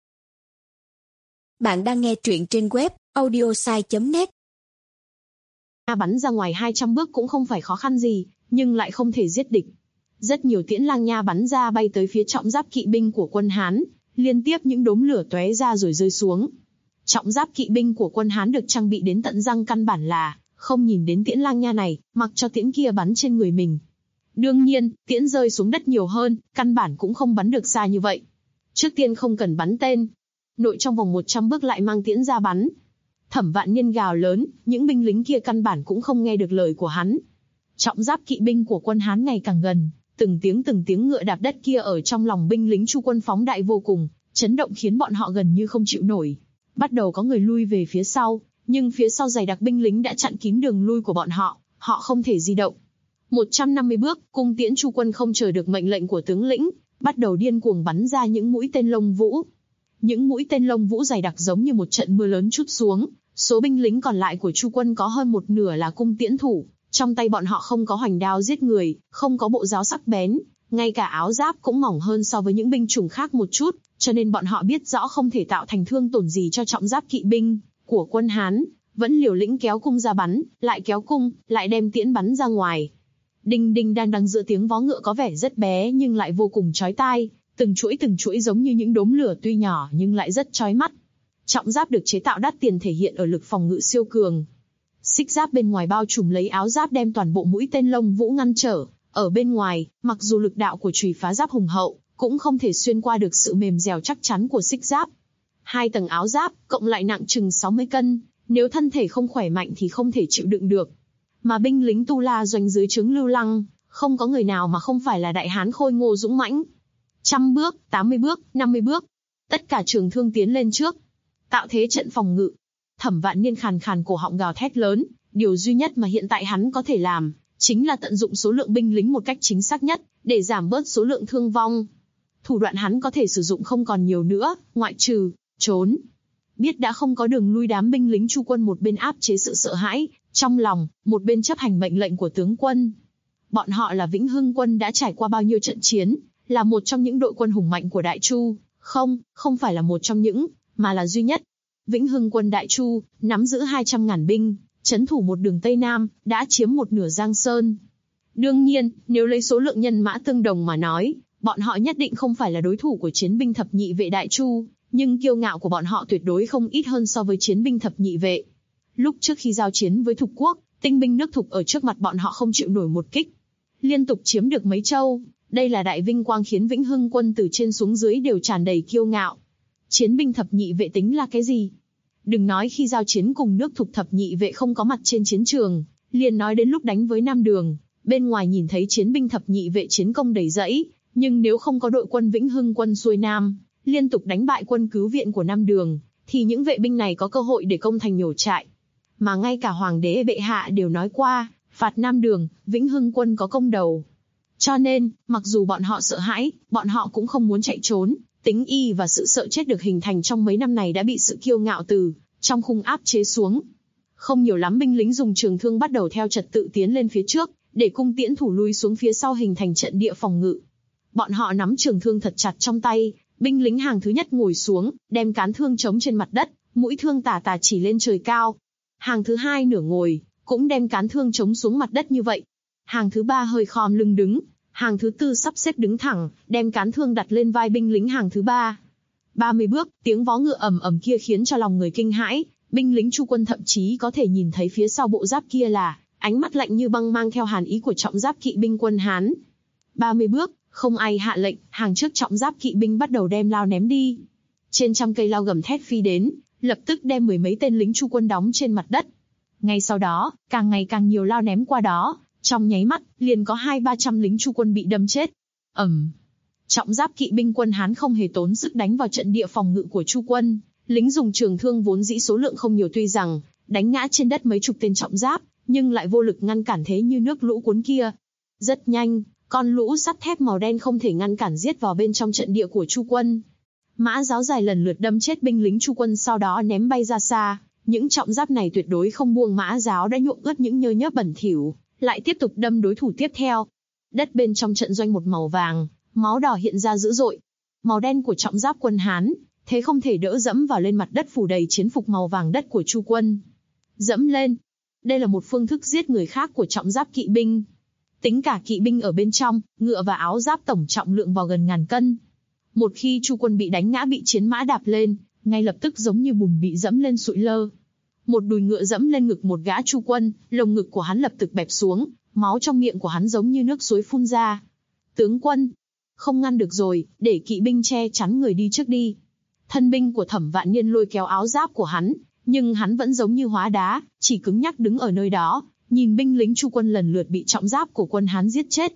Bạn đang nghe truyện trên web audiosai.net. Bắn ra ngoài 200 bước cũng không phải khó khăn gì, nhưng lại không thể giết địch. Rất nhiều tiễn lang nha bắn ra bay tới phía trọng giáp kỵ binh của quân Hán, liên tiếp những đốm lửa tóe ra rồi rơi xuống. Trọng giáp kỵ binh của quân Hán được trang bị đến tận răng căn bản là không nhìn đến tiễn lang nha này, mặc cho tiễn kia bắn trên người mình. Đương nhiên, tiễn rơi xuống đất nhiều hơn, căn bản cũng không bắn được xa như vậy. Trước tiên không cần bắn tên, nội trong vòng 100 bước lại mang tiễn ra bắn. Thẩm Vạn Niên gào lớn, những binh lính kia căn bản cũng không nghe được lời của hắn. Trọng giáp kỵ binh của quân Hán ngày càng gần, từng tiếng ngựa đạp đất kia ở trong lòng binh lính Chu quân phóng đại vô cùng, chấn động khiến bọn họ gần như không chịu nổi. Bắt đầu có người lui về phía sau, nhưng phía sau dày đặc binh lính đã chặn kín đường lui của bọn họ, họ không thể di động. 150 bước, cung tiễn Chu quân không chờ được mệnh lệnh của tướng lĩnh, bắt đầu điên cuồng bắn ra những mũi tên lông vũ. Những mũi tên lông vũ dày đặc giống như một trận mưa lớn trút xuống, số binh lính còn lại của Chu quân có hơn một nửa là cung tiễn thủ, trong tay bọn họ không có hoành đao giết người, không có bộ giáo sắc bén, ngay cả áo giáp cũng mỏng hơn so với những binh chủng khác một chút, cho nên bọn họ biết rõ không thể tạo thành thương tổn gì cho trọng giáp kỵ binh của quân Hán, vẫn liều lĩnh kéo cung ra bắn, lại kéo cung, lại đem tiễn bắn ra ngoài. Đinh đinh đang đang giữa tiếng vó ngựa có vẻ rất bé nhưng lại vô cùng chói tai, từng chuỗi giống như những đốm lửa tuy nhỏ nhưng lại rất chói mắt. Trọng giáp được chế tạo đắt tiền thể hiện ở lực phòng ngự siêu cường. Xích giáp bên ngoài bao trùm lấy áo giáp đem toàn bộ mũi tên lông vũ ngăn trở, ở bên ngoài, mặc dù lực đạo của chùy phá giáp hùng hậu, cũng không thể xuyên qua được sự mềm dẻo chắc chắn của xích giáp. 2 tầng áo giáp, cộng lại nặng chừng 60 cân, nếu thân thể không khỏe mạnh thì không thể chịu đựng được. Mà binh lính Tu La doanh dưới trướng Lưu Lăng, không có người nào mà không phải là đại hán khôi ngô dũng mãnh. 100 bước, 80 bước, 50 bước, tất cả trường thương tiến lên trước, tạo thế trận phòng ngự. Thẩm Vạn Niên khàn khàn cổ họng gào thét lớn, điều duy nhất mà hiện tại hắn có thể làm, chính là tận dụng số lượng binh lính một cách chính xác nhất, để giảm bớt số lượng thương vong. Thủ đoạn hắn có thể sử dụng không còn nhiều nữa, ngoại trừ trốn. Biết đã không có đường lui, đám binh lính Chu quân một bên áp chế sự sợ hãi trong lòng, một bên chấp hành mệnh lệnh của tướng quân. Bọn họ là Vĩnh Hưng quân đã trải qua bao nhiêu trận chiến, là một trong những đội quân hùng mạnh của Đại Chu, không phải là một trong những, mà là duy nhất. Vĩnh Hưng quân Đại Chu nắm giữ 200.000 binh, trấn thủ một đường Tây Nam, đã chiếm một nửa Giang Sơn. Đương nhiên, nếu lấy số lượng nhân mã tương đồng mà nói, bọn họ nhất định không phải là đối thủ của chiến binh thập nhị vệ Đại Chu, nhưng kiêu ngạo của bọn họ tuyệt đối không ít hơn so với chiến binh thập nhị vệ. Lúc trước khi giao chiến với Thục quốc, tinh binh nước Thục ở trước mặt bọn họ không chịu nổi một kích, liên tục chiếm được mấy châu. Đây là đại vinh quang khiến Vĩnh Hưng quân từ trên xuống dưới đều tràn đầy kiêu ngạo. Chiến binh thập nhị vệ tính là cái gì? Đừng nói khi giao chiến cùng nước Thục thập nhị vệ không có mặt trên chiến trường, liền nói đến lúc đánh với Nam Đường, bên ngoài nhìn thấy chiến binh thập nhị vệ chiến công đầy rẫy, nhưng nếu không có đội quân Vĩnh Hưng quân xuôi Nam, liên tục đánh bại quân cứu viện của Nam Đường, thì những vệ binh này có cơ hội để công thành nhổ trại. Mà ngay cả Hoàng đế bệ hạ đều nói qua, phạt Nam Đường, Vĩnh Hưng quân có công đầu. Cho nên, mặc dù bọn họ sợ hãi, bọn họ cũng không muốn chạy trốn, tính y và sự sợ chết được hình thành trong mấy năm này đã bị sự kiêu ngạo từ trong khung áp chế xuống. Không nhiều lắm binh lính dùng trường thương bắt đầu theo trật tự tiến lên phía trước, để cung tiễn thủ lui xuống phía sau hình thành trận địa phòng ngự. Bọn họ nắm trường thương thật chặt trong tay, binh lính hàng thứ nhất ngồi xuống, đem cán thương chống trên mặt đất, mũi thương tà tà chỉ lên trời cao. Hàng thứ hai nửa ngồi, cũng đem cán thương chống xuống mặt đất như vậy. Hàng thứ ba hơi khom lưng đứng, hàng thứ tư sắp xếp đứng thẳng, đem cán thương đặt lên vai binh lính hàng thứ ba. 30 bước, tiếng vó ngựa ầm ầm kia khiến cho lòng người kinh hãi, binh lính Chu quân thậm chí có thể nhìn thấy phía sau bộ giáp kia là ánh mắt lạnh như băng mang theo hàn ý của trọng giáp kỵ binh quân Hán. 30 bước, không ai hạ lệnh, hàng trước trọng giáp kỵ binh bắt đầu đem lao ném đi. Trên trăm cây lao gầm thét phi đến, lập tức đem mười mấy tên lính Chu quân đóng trên mặt đất. Ngay sau đó, càng ngày càng nhiều lao ném qua đó, trong nháy mắt, liền có 200-300 lính Chu quân bị đâm chết. Trọng giáp kỵ binh quân Hán không hề tốn sức đánh vào trận địa phòng ngự của Chu quân, lính dùng trường thương vốn dĩ số lượng không nhiều, tuy rằng đánh ngã trên đất mấy chục tên trọng giáp, nhưng lại vô lực ngăn cản thế như nước lũ cuốn kia. Rất nhanh, con lũ sắt thép màu đen không thể ngăn cản giết vào bên trong trận địa của Chu quân. Mã giáo dài lần lượt đâm chết binh lính Chu quân, sau đó ném bay ra xa. Những trọng giáp này tuyệt đối không buông mã giáo đã nhuộm ướt những nhơ nhớp bẩn thỉu, lại tiếp tục đâm đối thủ tiếp theo. Đất bên trong trận doanh một màu vàng, máu đỏ hiện ra dữ dội. Màu đen của trọng giáp quân Hán, thế không thể đỡ dẫm vào lên mặt đất phủ đầy chiến phục màu vàng đất của Chu quân. Dẫm lên. Đây là một phương thức giết người khác của trọng giáp kỵ binh. Tính cả kỵ binh ở bên trong, ngựa và áo giáp tổng trọng lượng vào gần 1000 cân. Một khi Chu quân bị đánh ngã, bị chiến mã đạp lên, ngay lập tức giống như bùn bị dẫm lên sụi lơ. Một đùi ngựa dẫm lên ngực một gã Chu quân, lồng ngực của hắn lập tức bẹp xuống, máu trong miệng của hắn giống như nước suối phun ra. Tướng quân, không ngăn được rồi, để kỵ binh che chắn người đi trước đi. Thân binh của Thẩm Vạn Niên lôi kéo áo giáp của hắn, nhưng hắn vẫn giống như hóa đá, chỉ cứng nhắc đứng ở nơi đó, nhìn binh lính Chu quân lần lượt bị trọng giáp của quân Hán giết chết.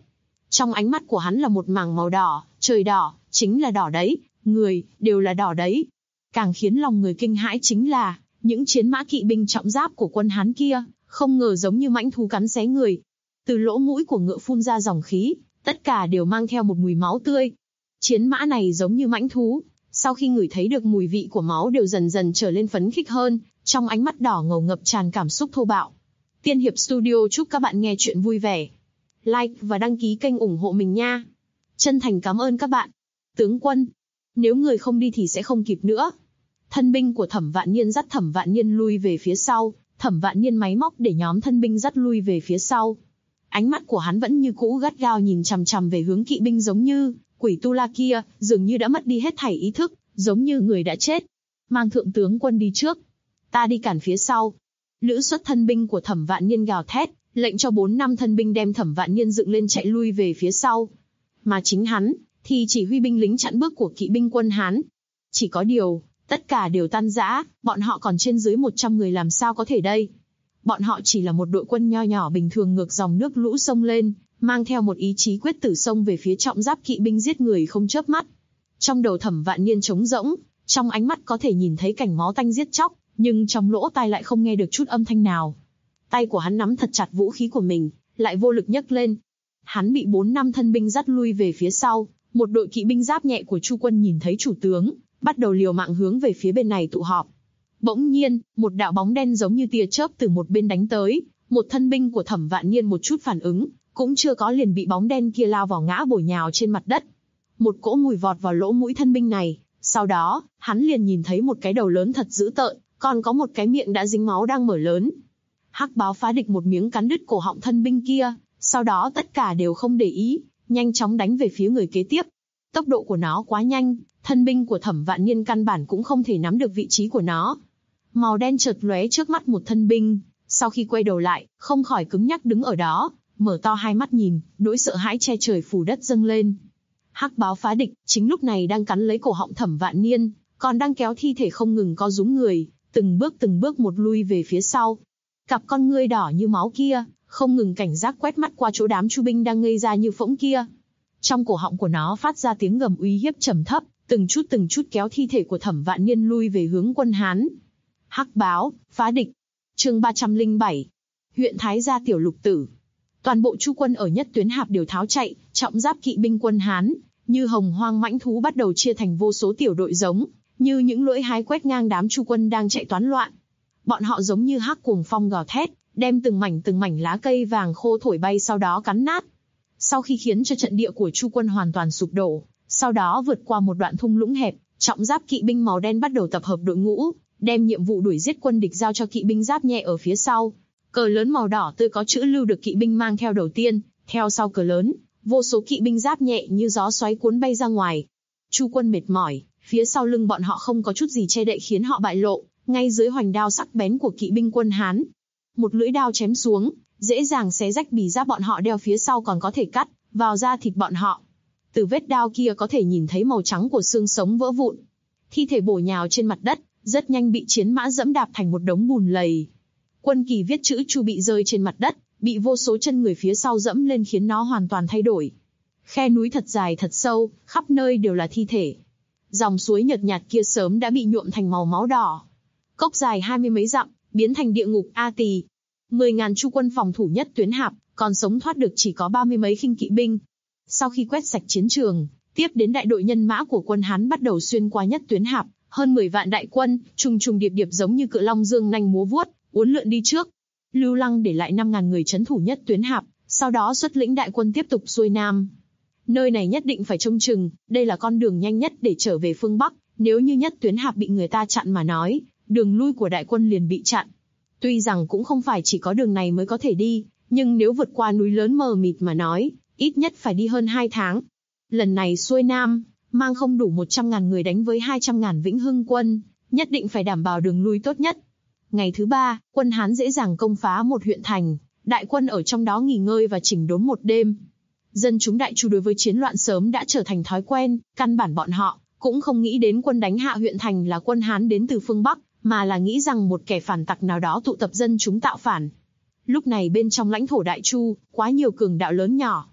Trong ánh mắt của hắn là một mảng màu đỏ, trời đỏ, chính là đỏ đấy, người, đều là đỏ đấy. Càng khiến lòng người kinh hãi chính là, những chiến mã kỵ binh trọng giáp của quân Hán kia, không ngờ giống như mãnh thú cắn xé người. Từ lỗ mũi của ngựa phun ra dòng khí, tất cả đều mang theo một mùi máu tươi. Chiến mã này giống như mãnh thú, sau khi ngửi thấy được mùi vị của máu đều dần dần trở lên phấn khích hơn, trong ánh mắt đỏ ngầu ngập tràn cảm xúc thô bạo. Tiên Hiệp Studio chúc các bạn nghe chuyện vui vẻ. Like và đăng ký kênh ủng hộ mình nha. Chân thành cảm ơn các bạn. Tướng quân, nếu người không đi thì sẽ không kịp nữa. Thân binh của Thẩm Vạn Niên dắt Thẩm Vạn Niên lui về phía sau, Thẩm Vạn Niên máy móc để nhóm thân binh dắt lui về phía sau. Ánh mắt của hắn vẫn như cũ gắt gao nhìn chằm chằm về hướng kỵ binh giống như quỷ tu la kia, dường như đã mất đi hết thảy ý thức, giống như người đã chết. Mang thượng tướng quân đi trước, ta đi cản phía sau. Lữ xuất thân binh của Thẩm Vạn Niên gào thét, lệnh cho 4-5 thân binh đem Thẩm Vạn Niên dựng lên chạy lui về phía sau. Mà chính hắn thì chỉ huy binh lính chặn bước của kỵ binh quân Hán. Chỉ có điều, tất cả đều tan rã, bọn họ còn trên dưới 100 người làm sao có thể đây? Bọn họ chỉ là một đội quân nho nhỏ bình thường ngược dòng nước lũ sông lên, mang theo một ý chí quyết tử xông về phía trọng giáp kỵ binh giết người không chớp mắt. Trong đầu Thẩm Vạn Niên trống rỗng, trong ánh mắt có thể nhìn thấy cảnh máu tanh giết chóc, nhưng trong lỗ tai lại không nghe được chút âm thanh nào. Tay của hắn nắm thật chặt vũ khí của mình, lại vô lực nhấc lên. Hắn bị 4-5 thân binh dắt lui về phía sau, một đội kỵ binh giáp nhẹ của Chu quân nhìn thấy chủ tướng, bắt đầu liều mạng hướng về phía bên này tụ họp. Bỗng nhiên, một đạo bóng đen giống như tia chớp từ một bên đánh tới, một thân binh của Thẩm Vạn Niên một chút phản ứng, cũng chưa có liền bị bóng đen kia lao vào ngã bổ nhào trên mặt đất. Một cỗ mùi vọt vào lỗ mũi thân binh này, sau đó, hắn liền nhìn thấy một cái đầu lớn thật dữ tợn, còn có một cái miệng đã dính máu đang mở lớn. Hắc báo phá địch một miếng cắn đứt cổ họng thân binh kia, sau đó tất cả đều không để ý, nhanh chóng đánh về phía người kế tiếp. Tốc độ của nó quá nhanh, thân binh của Thẩm Vạn Niên căn bản cũng không thể nắm được vị trí của nó. Màu đen chợt lóe trước mắt một thân binh, sau khi quay đầu lại, không khỏi cứng nhắc đứng ở đó, mở to hai mắt nhìn, nỗi sợ hãi che trời phủ đất dâng lên. Hắc báo phá địch, chính lúc này đang cắn lấy cổ họng Thẩm Vạn Niên, còn đang kéo thi thể không ngừng co rúm người, từng bước một lui về phía sau. Cặp con ngươi đỏ như máu kia, không ngừng cảnh giác quét mắt qua chỗ đám chu binh đang ngây ra như phỗng kia. Trong cổ họng của nó phát ra tiếng gầm uy hiếp trầm thấp, từng chút kéo thi thể của Thẩm Vạn Niên lui về hướng quân Hán. Hắc báo, phá địch. Chương 307. Huyện Thái Gia tiểu lục tử. Toàn bộ chu quân ở nhất tuyến hạp đều tháo chạy, trọng giáp kỵ binh quân Hán, như hồng hoang mãnh thú bắt đầu chia thành vô số tiểu đội giống, như những lưỡi hái quét ngang đám chu quân đang chạy toán loạn. Bọn họ giống như hắc cuồng phong gào thét, đem từng mảnh lá cây vàng khô thổi bay sau đó cắn nát. Sau khi khiến cho trận địa của chu quân hoàn toàn sụp đổ, sau đó vượt qua một đoạn thung lũng hẹp, trọng giáp kỵ binh màu đen bắt đầu tập hợp đội ngũ, đem nhiệm vụ đuổi giết quân địch giao cho kỵ binh giáp nhẹ ở phía sau. Cờ lớn màu đỏ tươi có chữ lưu được kỵ binh mang theo đầu tiên, theo sau cờ lớn, vô số kỵ binh giáp nhẹ như gió xoáy cuốn bay ra ngoài. Chu quân mệt mỏi, phía sau lưng bọn họ không có chút gì che đậy khiến họ bại lộ, ngay dưới hoành đao sắc bén của kỵ binh quân Hán. Một lưỡi đao chém xuống, dễ dàng xé rách bì giáp bọn họ đeo phía sau còn có thể cắt vào da thịt bọn họ. Từ vết đao kia có thể nhìn thấy màu trắng của xương sống vỡ vụn. Thi thể bổ nhào trên mặt đất, rất nhanh bị chiến mã dẫm đạp thành một đống bùn lầy. Quân kỳ viết chữ Chu bị rơi trên mặt đất, bị vô số chân người phía sau dẫm lên khiến nó hoàn toàn thay đổi. Khe núi thật dài thật sâu, khắp nơi đều là thi thể. Dòng suối nhợt nhạt kia sớm đã bị nhuộm thành màu máu đỏ. Cốc dài 20 mấy dặm, biến thành địa ngục A Tỳ. 10.000 chu quân phòng thủ nhất tuyến hạp, còn sống thoát được chỉ có 30 mấy khinh kỵ binh. Sau khi quét sạch chiến trường, tiếp đến đại đội nhân mã của quân Hán bắt đầu xuyên qua nhất tuyến hạp, hơn 10 vạn đại quân, trùng điệp giống như cự long dương nanh múa vuốt, uốn lượn đi trước. Lưu Lăng để lại 5.000 người trấn thủ nhất tuyến hạp, sau đó xuất lĩnh đại quân tiếp tục xuôi nam. Nơi này nhất định phải trông chừng, đây là con đường nhanh nhất để trở về phương Bắc, nếu như nhất tuyến hạp bị người ta chặn mà nói, đường lui của đại quân liền bị chặn. Tuy rằng cũng không phải chỉ có đường này mới có thể đi, nhưng nếu vượt qua núi lớn mờ mịt mà nói, ít nhất phải đi hơn 2 tháng. Lần này xuôi nam, mang không đủ 100.000 người đánh với 200.000 Vĩnh Hưng quân, nhất định phải đảm bảo đường lui tốt nhất. Ngày thứ 3, quân Hán dễ dàng công phá một huyện thành, đại quân ở trong đó nghỉ ngơi và chỉnh đốn một đêm. Dân chúng Đại Chu đối với chiến loạn sớm đã trở thành thói quen, căn bản bọn họ cũng không nghĩ đến quân đánh hạ huyện thành là quân Hán đến từ phương Bắc, mà là nghĩ rằng một kẻ phản tặc nào đó tụ tập dân chúng tạo phản. Lúc này bên trong lãnh thổ Đại Chu, quá nhiều cường đạo lớn nhỏ.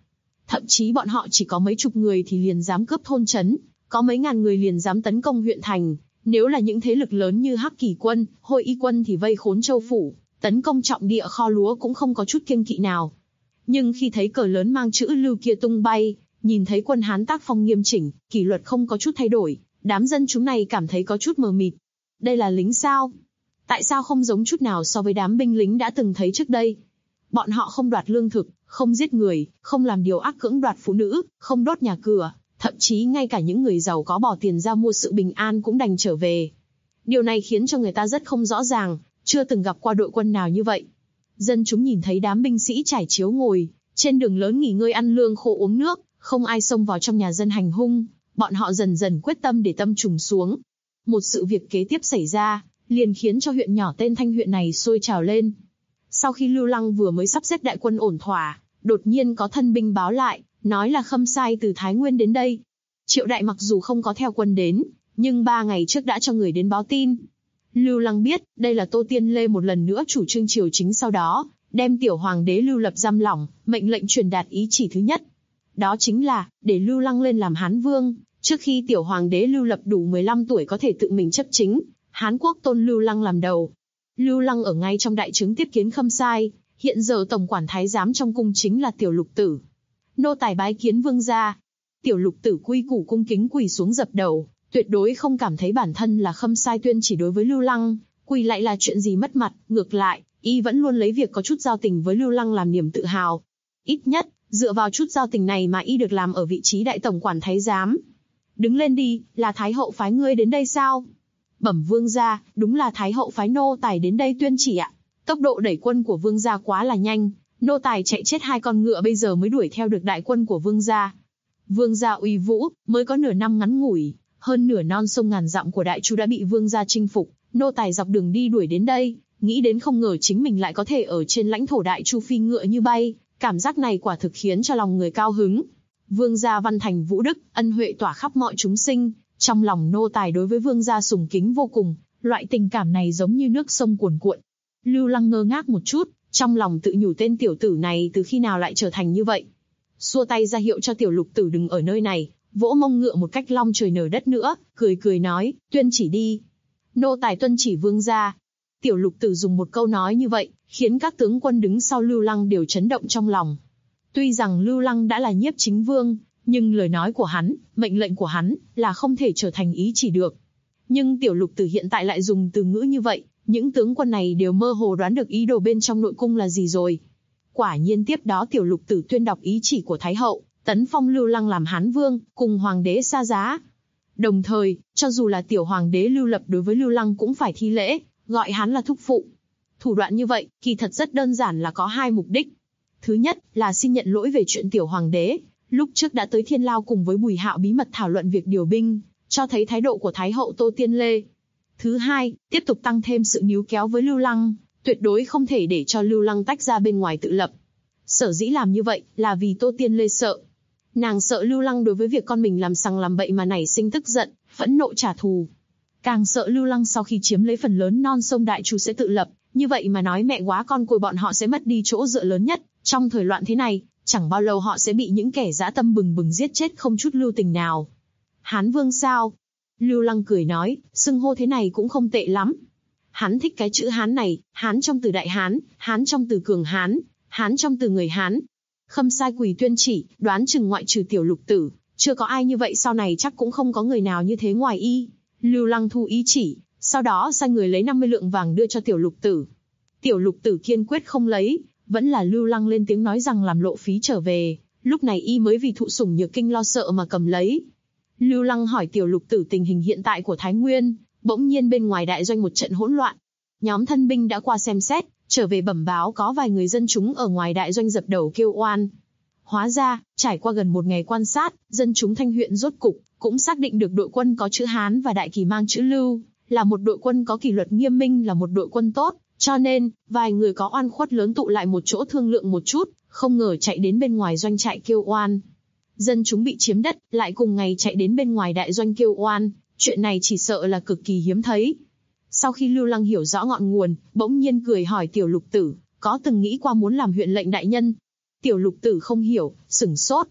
Thậm chí bọn họ chỉ có mấy chục người thì liền dám cướp thôn trấn, có mấy ngàn người liền dám tấn công huyện thành. Nếu là những thế lực lớn như Hắc Kỳ quân, Hội Y quân thì vây khốn châu phủ, tấn công trọng địa kho lúa cũng không có chút kiêng kỵ nào. Nhưng khi thấy cờ lớn mang chữ Lưu kia tung bay, nhìn thấy quân Hán tác phong nghiêm chỉnh, kỷ luật không có chút thay đổi, đám dân chúng này cảm thấy có chút mờ mịt. Đây là lính sao? Tại sao không giống chút nào so với đám binh lính đã từng thấy trước đây? Bọn họ không đoạt lương thực, không giết người, không làm điều ác cưỡng đoạt phụ nữ, không đốt nhà cửa, thậm chí ngay cả những người giàu có bỏ tiền ra mua sự bình an cũng đành trở về. Điều này khiến cho người ta rất không rõ ràng, chưa từng gặp qua đội quân nào như vậy. Dân chúng nhìn thấy đám binh sĩ trải chiếu ngồi, trên đường lớn nghỉ ngơi ăn lương khô uống nước, không ai xông vào trong nhà dân hành hung, bọn họ dần dần quyết tâm để tâm trùng xuống. Một sự việc kế tiếp xảy ra, liền khiến cho huyện nhỏ tên Thanh huyện này sôi trào lên. Sau khi Lưu Lăng vừa mới sắp xếp đại quân ổn thỏa, đột nhiên có thân binh báo lại, nói là Khâm Sai từ Thái Nguyên đến đây. Triệu Đại mặc dù không có theo quân đến, nhưng 3 ngày trước đã cho người đến báo tin. Lưu Lăng biết, đây là Tô Tiên Lê một lần nữa chủ trương triều chính, sau đó đem tiểu hoàng đế Lưu Lập giam lỏng, mệnh lệnh truyền đạt ý chỉ thứ nhất. Đó chính là, để Lưu Lăng lên làm Hán Vương, trước khi tiểu hoàng đế Lưu Lập đủ 15 tuổi có thể tự mình chấp chính, Hán Quốc tôn Lưu Lăng làm đầu. Lưu Lăng ở ngay trong đại trướng tiếp kiến Khâm Sai, hiện giờ tổng quản thái giám trong cung chính là Tiểu Lục Tử. Nô tài bái kiến vương gia. Tiểu Lục Tử quy củ cung kính quỳ xuống dập đầu, tuyệt đối không cảm thấy bản thân là Khâm Sai tuyên chỉ đối với Lưu Lăng, quỳ lại là chuyện gì mất mặt, ngược lại, y vẫn luôn lấy việc có chút giao tình với Lưu Lăng làm niềm tự hào. Ít nhất, dựa vào chút giao tình này mà y được làm ở vị trí đại tổng quản thái giám. Đứng lên đi, là Thái hậu phái ngươi đến đây sao? Bẩm vương gia, đúng là Thái hậu phái nô tài đến đây tuyên chỉ ạ. Tốc độ đẩy quân của vương gia quá là nhanh, nô tài chạy chết 2 con ngựa bây giờ mới đuổi theo được đại quân của vương gia. Vương gia uy vũ, mới có nửa năm ngắn ngủi, hơn nửa non sông ngàn dặm của Đại Chu đã bị vương gia chinh phục, nô tài dọc đường đi đuổi đến đây, nghĩ đến không ngờ chính mình lại có thể ở trên lãnh thổ Đại Chu phi ngựa như bay, cảm giác này quả thực khiến cho lòng người cao hứng. Vương gia văn thành vũ đức, ân huệ tỏa khắp mọi chúng sinh, trong lòng nô tài đối với vương gia sùng kính vô cùng, loại tình cảm này giống như nước sông cuồn cuộn. Lưu Lăng ngơ ngác một chút, trong lòng tự nhủ tên tiểu tử này từ khi nào lại trở thành như vậy. Xua tay ra hiệu cho Tiểu Lục Tử đừng ở nơi này, vỗ mông ngựa một cách long trời nở đất nữa, cười cười nói, tuyên chỉ đi. Nô tài tuân chỉ vương gia. Tiểu Lục Tử dùng một câu nói như vậy, khiến các tướng quân đứng sau Lưu Lăng đều chấn động trong lòng. Tuy rằng Lưu Lăng đã là nhiếp chính vương, nhưng lời nói của hắn, mệnh lệnh của hắn, là không thể trở thành ý chỉ được. Nhưng Tiểu Lục Tử hiện tại lại dùng từ ngữ như vậy, những tướng quân này đều mơ hồ đoán được ý đồ bên trong nội cung là gì rồi. Quả nhiên tiếp đó Tiểu Lục Tử tuyên đọc ý chỉ của Thái hậu, tấn phong Lưu Lăng làm Hán Vương, cùng Hoàng đế xa giá. Đồng thời, cho dù là tiểu Hoàng đế Lưu Lập đối với Lưu Lăng cũng phải thi lễ, gọi hắn là thúc phụ. Thủ đoạn như vậy, kỳ thật rất đơn giản là có 2 mục đích. Thứ nhất, là xin nhận lỗi về chuyện tiểu Hoàng đế, lúc trước đã tới Thiên Lao cùng với Bùi Hạo bí mật thảo luận việc điều binh, cho thấy thái độ của Thái hậu Tô Tiên Lê. Thứ hai, tiếp tục tăng thêm sự níu kéo với Lưu Lăng, tuyệt đối không thể để cho Lưu Lăng tách ra bên ngoài tự lập. Sở dĩ làm như vậy, là vì Tô Tiên Lê sợ. Nàng sợ Lưu Lăng đối với việc con mình làm sằng làm bậy mà nảy sinh tức giận, phẫn nộ trả thù. Càng sợ Lưu Lăng sau khi chiếm lấy phần lớn non sông Đại Chu sẽ tự lập, như vậy mà nói mẹ quá con côi bọn họ sẽ mất đi chỗ dựa lớn nhất. Trong thời loạn thế này, chẳng bao lâu họ sẽ bị những kẻ dã tâm bừng bừng giết chết không chút lưu tình nào. Hán Vương sao? Lưu Lăng cười nói, xưng hô thế này cũng không tệ lắm. Hắn thích cái chữ Hán này, Hán trong từ Đại Hán, Hán trong từ Cường Hán, Hán trong từ người Hán. Khâm Sai quỳ tuyên chỉ, đoán chừng ngoại trừ Tiểu Lục Tử, chưa có ai như vậy, sau này chắc cũng không có người nào như thế ngoài y. Lưu Lăng thu ý chỉ, sau đó sai người lấy 50 lượng vàng đưa cho Tiểu Lục Tử. Tiểu Lục Tử kiên quyết không lấy, vẫn là Lưu Lăng lên tiếng nói rằng làm lộ phí trở về, lúc này y mới vì thụ sủng nhược kinh lo sợ mà cầm lấy. Lưu Lăng hỏi Tiểu Lục Tử tình hình hiện tại của Thái Nguyên, bỗng nhiên bên ngoài đại doanh một trận hỗn loạn. Nhóm thân binh đã qua xem xét, trở về bẩm báo có vài người dân chúng ở ngoài đại doanh dập đầu kêu oan. Hóa ra, trải qua gần 1 ngày quan sát, dân chúng Thanh huyện rốt cục cũng xác định được đội quân có chữ Hán và đại kỳ mang chữ Lưu, là một đội quân có kỷ luật nghiêm minh, là một đội quân tốt, cho nên, vài người có oan khuất lớn tụ lại một chỗ thương lượng một chút, không ngờ chạy đến bên ngoài doanh trại kêu oan. Dân chúng bị chiếm đất, lại cùng ngày chạy đến bên ngoài đại doanh kêu oan, chuyện này chỉ sợ là cực kỳ hiếm thấy. Sau khi Lưu Lăng hiểu rõ ngọn nguồn, bỗng nhiên cười hỏi Tiểu Lục Tử, có từng nghĩ qua muốn làm huyện lệnh đại nhân? Tiểu Lục Tử không hiểu, sửng sốt.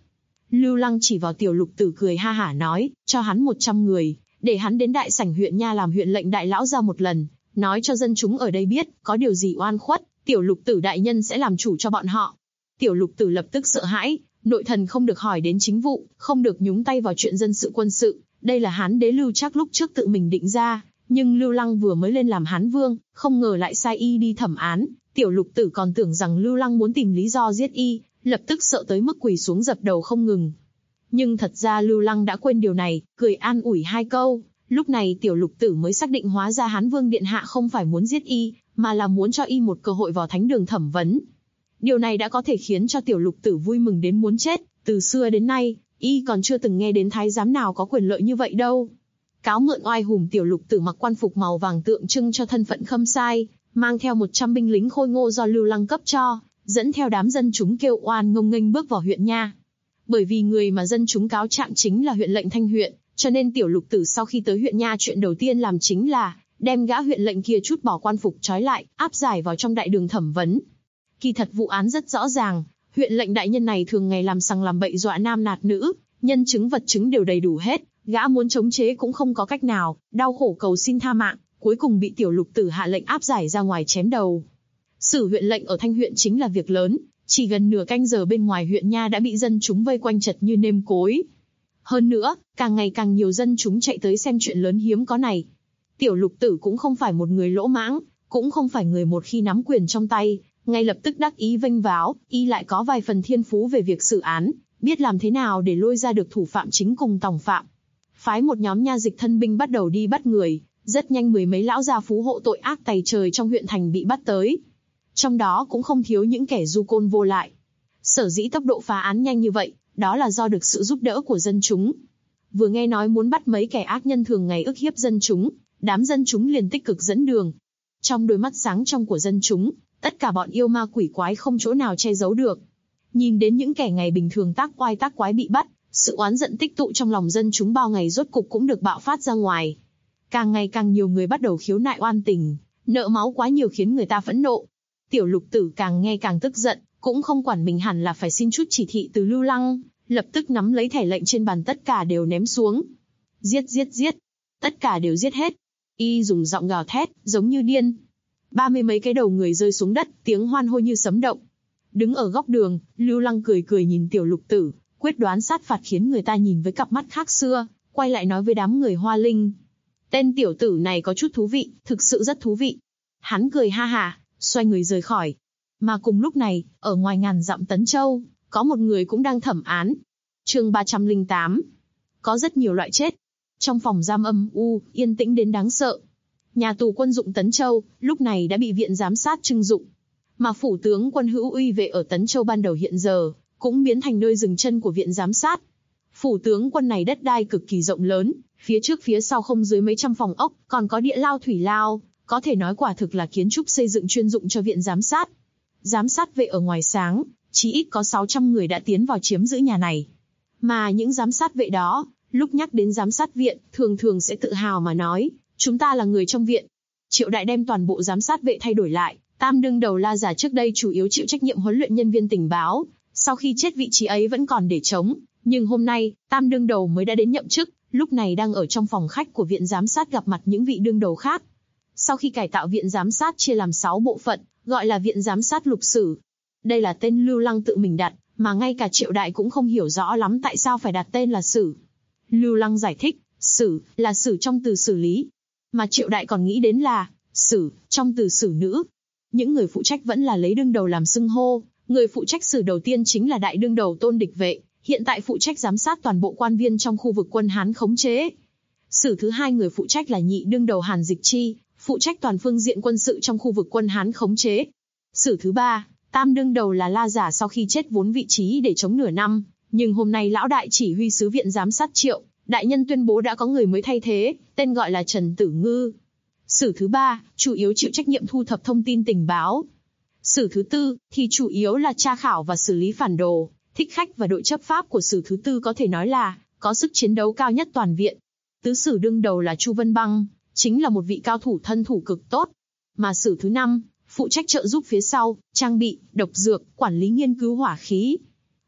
Lưu Lăng chỉ vào Tiểu Lục Tử cười ha hả nói, cho hắn 100 người, để hắn đến đại sảnh huyện nha làm huyện lệnh đại lão ra một lần, nói cho dân chúng ở đây biết, có điều gì oan khuất, Tiểu Lục Tử đại nhân sẽ làm chủ cho bọn họ. Tiểu Lục Tử lập tức sợ hãi, nội thần không được hỏi đến chính vụ, không được nhúng tay vào chuyện dân sự quân sự, đây là Hán đế Lưu Trác lúc trước tự mình định ra, nhưng Lưu Lăng vừa mới lên làm Hán vương, không ngờ lại sai y đi thẩm án, Tiểu Lục Tử còn tưởng rằng Lưu Lăng muốn tìm lý do giết y, lập tức sợ tới mức quỳ xuống dập đầu không ngừng. Nhưng thật ra Lưu Lăng đã quên điều này, cười an ủi 2 câu, lúc này Tiểu Lục Tử mới xác định hóa ra Hán vương điện hạ không phải muốn giết y, mà là muốn cho y một cơ hội vào thánh đường thẩm vấn. Điều này đã có thể khiến cho Tiểu Lục Tử vui mừng đến muốn chết, từ xưa đến nay, y còn chưa từng nghe đến thái giám nào có quyền lợi như vậy đâu. Cáo mượn oai hùng, Tiểu Lục Tử mặc quan phục màu vàng tượng trưng cho thân phận khâm sai, mang theo 100 binh lính khôi ngô do Lưu Lăng cấp cho, dẫn theo đám dân chúng kêu oan ngông nghênh bước vào huyện nha. Bởi vì người mà dân chúng cáo trạng chính là huyện lệnh Thanh huyện, cho nên Tiểu Lục Tử sau khi tới huyện nha chuyện đầu tiên làm chính là đem gã huyện lệnh kia trút bỏ quan phục trói lại, áp giải vào trong đại đường thẩm vấn. Kỳ thật vụ án rất rõ ràng, huyện lệnh đại nhân này thường ngày làm sằng làm bậy dọa nam nạt nữ, nhân chứng vật chứng đều đầy đủ hết, gã muốn chống chế cũng không có cách nào, đau khổ cầu xin tha mạng, cuối cùng bị Tiểu Lục Tử hạ lệnh áp giải ra ngoài chém đầu. Xử huyện lệnh ở Thanh huyện chính là việc lớn, chỉ gần nửa canh giờ bên ngoài huyện nha đã bị dân chúng vây quanh chật như nêm cối. Hơn nữa, càng ngày càng nhiều dân chúng chạy tới xem chuyện lớn hiếm có này. Tiểu Lục Tử cũng không phải một người lỗ mãng, cũng không phải người một khi nắm quyền trong tay, ngay lập tức đắc ý vênh váo, y lại có vài phần thiên phú về việc xử án, biết làm thế nào để lôi ra được thủ phạm chính cùng tòng phạm. Phái một nhóm nha dịch thân binh bắt đầu đi bắt người, rất nhanh 10 mấy lão già phú hộ tội ác tày trời trong huyện thành bị bắt tới. Trong đó cũng không thiếu những kẻ du côn vô lại. Sở dĩ tốc độ phá án nhanh như vậy, đó là do được sự giúp đỡ của dân chúng. Vừa nghe nói muốn bắt mấy kẻ ác nhân thường ngày ức hiếp dân chúng, đám dân chúng liền tích cực dẫn đường. Trong đôi mắt sáng trong của dân chúng, tất cả bọn yêu ma quỷ quái không chỗ nào che giấu được. Nhìn đến những kẻ ngày bình thường tác oai tác quái bị bắt, sự oán giận tích tụ trong lòng dân chúng bao ngày rốt cục cũng được bạo phát ra ngoài. Càng ngày càng nhiều người bắt đầu khiếu nại oan tình, nợ máu quá nhiều khiến người ta phẫn nộ. Tiểu Lục Tử càng nghe càng tức giận, cũng không quản mình hẳn là phải xin chút chỉ thị từ Lưu Lăng, lập tức nắm lấy thẻ lệnh trên bàn tất cả đều ném xuống. Giết giết giết, tất cả đều giết hết. Y dùng giọng gào thét, giống như điên. 30 mấy cái đầu người rơi xuống đất, tiếng hoan hô như sấm động. Đứng ở góc đường, Lưu Lăng cười cười nhìn Tiểu Lục Tử, quyết đoán sát phạt khiến người ta nhìn với cặp mắt khác xưa, quay lại nói với đám người Hoa Linh. Tên tiểu tử này có chút thú vị, thực sự rất thú vị. Hắn cười ha hả, xoay người rời khỏi. Mà cùng lúc này, ở ngoài ngàn dặm Tấn Châu, có một người cũng đang thẩm án. Chương 308. Có rất nhiều loại chết. Trong phòng giam âm u, yên tĩnh đến đáng sợ. Nhà tù quân dụng Tấn Châu, lúc này đã bị viện giám sát trưng dụng. Mà phủ tướng quân Hữu Uy Vệ ở Tấn Châu ban đầu hiện giờ, cũng biến thành nơi dừng chân của viện giám sát. Phủ tướng quân này đất đai cực kỳ rộng lớn, phía trước phía sau không dưới mấy trăm phòng ốc, còn có địa lao thủy lao, có thể nói quả thực là kiến trúc xây dựng chuyên dụng cho viện giám sát. Giám sát vệ ở ngoài sáng, chỉ ít có 600 người đã tiến vào chiếm giữ nhà này. Mà những giám sát vệ đó, lúc nhắc đến giám sát viện, thường thường sẽ tự hào mà nói, chúng ta là người trong viện. Triệu Đại đem toàn bộ giám sát vệ thay đổi lại, Tam đương đầu La Giả trước đây chủ yếu chịu trách nhiệm huấn luyện nhân viên tình báo, sau khi chết vị trí ấy vẫn còn để trống, nhưng hôm nay, Tam đương đầu mới đã đến nhậm chức, lúc này đang ở trong phòng khách của viện giám sát gặp mặt những vị đương đầu khác. Sau khi cải tạo viện giám sát chia làm 6 bộ phận, gọi là viện giám sát lục sử. Đây là tên Lưu Lăng tự mình đặt, mà ngay cả Triệu Đại cũng không hiểu rõ lắm tại sao phải đặt tên là sử. Lưu Lăng giải thích, sử là sử trong từ xử lý, mà Triệu Đại còn nghĩ đến là sử trong từ xử nữ. Những người phụ trách vẫn là lấy đương đầu làm xưng hô, người phụ trách sử đầu tiên chính là đại đương đầu Tôn Địch Vệ, hiện tại phụ trách giám sát toàn bộ quan viên trong khu vực quân Hán khống chế. Sử thứ hai người phụ trách là nhị đương đầu Hàn Dịch Chi, phụ trách toàn phương diện quân sự trong khu vực quân Hán khống chế. Sử thứ ba, tam đương đầu là La Giả, sau khi chết vốn vị trí để chống nửa năm, nhưng hôm nay lão đại chỉ huy sứ viện giám sát Triệu đại nhân tuyên bố đã có người mới thay thế, tên gọi là Trần Tử Ngư. Sử thứ ba, chủ yếu chịu trách nhiệm thu thập thông tin tình báo. Sử thứ tư, thì chủ yếu là tra khảo và xử lý phản đồ, thích khách và đội chấp pháp của sử thứ tư có thể nói là có sức chiến đấu cao nhất toàn viện. Tứ sử đương đầu là Chu Vân Băng, chính là một vị cao thủ thân thủ cực tốt. Mà sử thứ năm, phụ trách trợ giúp phía sau, trang bị, độc dược, quản lý nghiên cứu hỏa khí.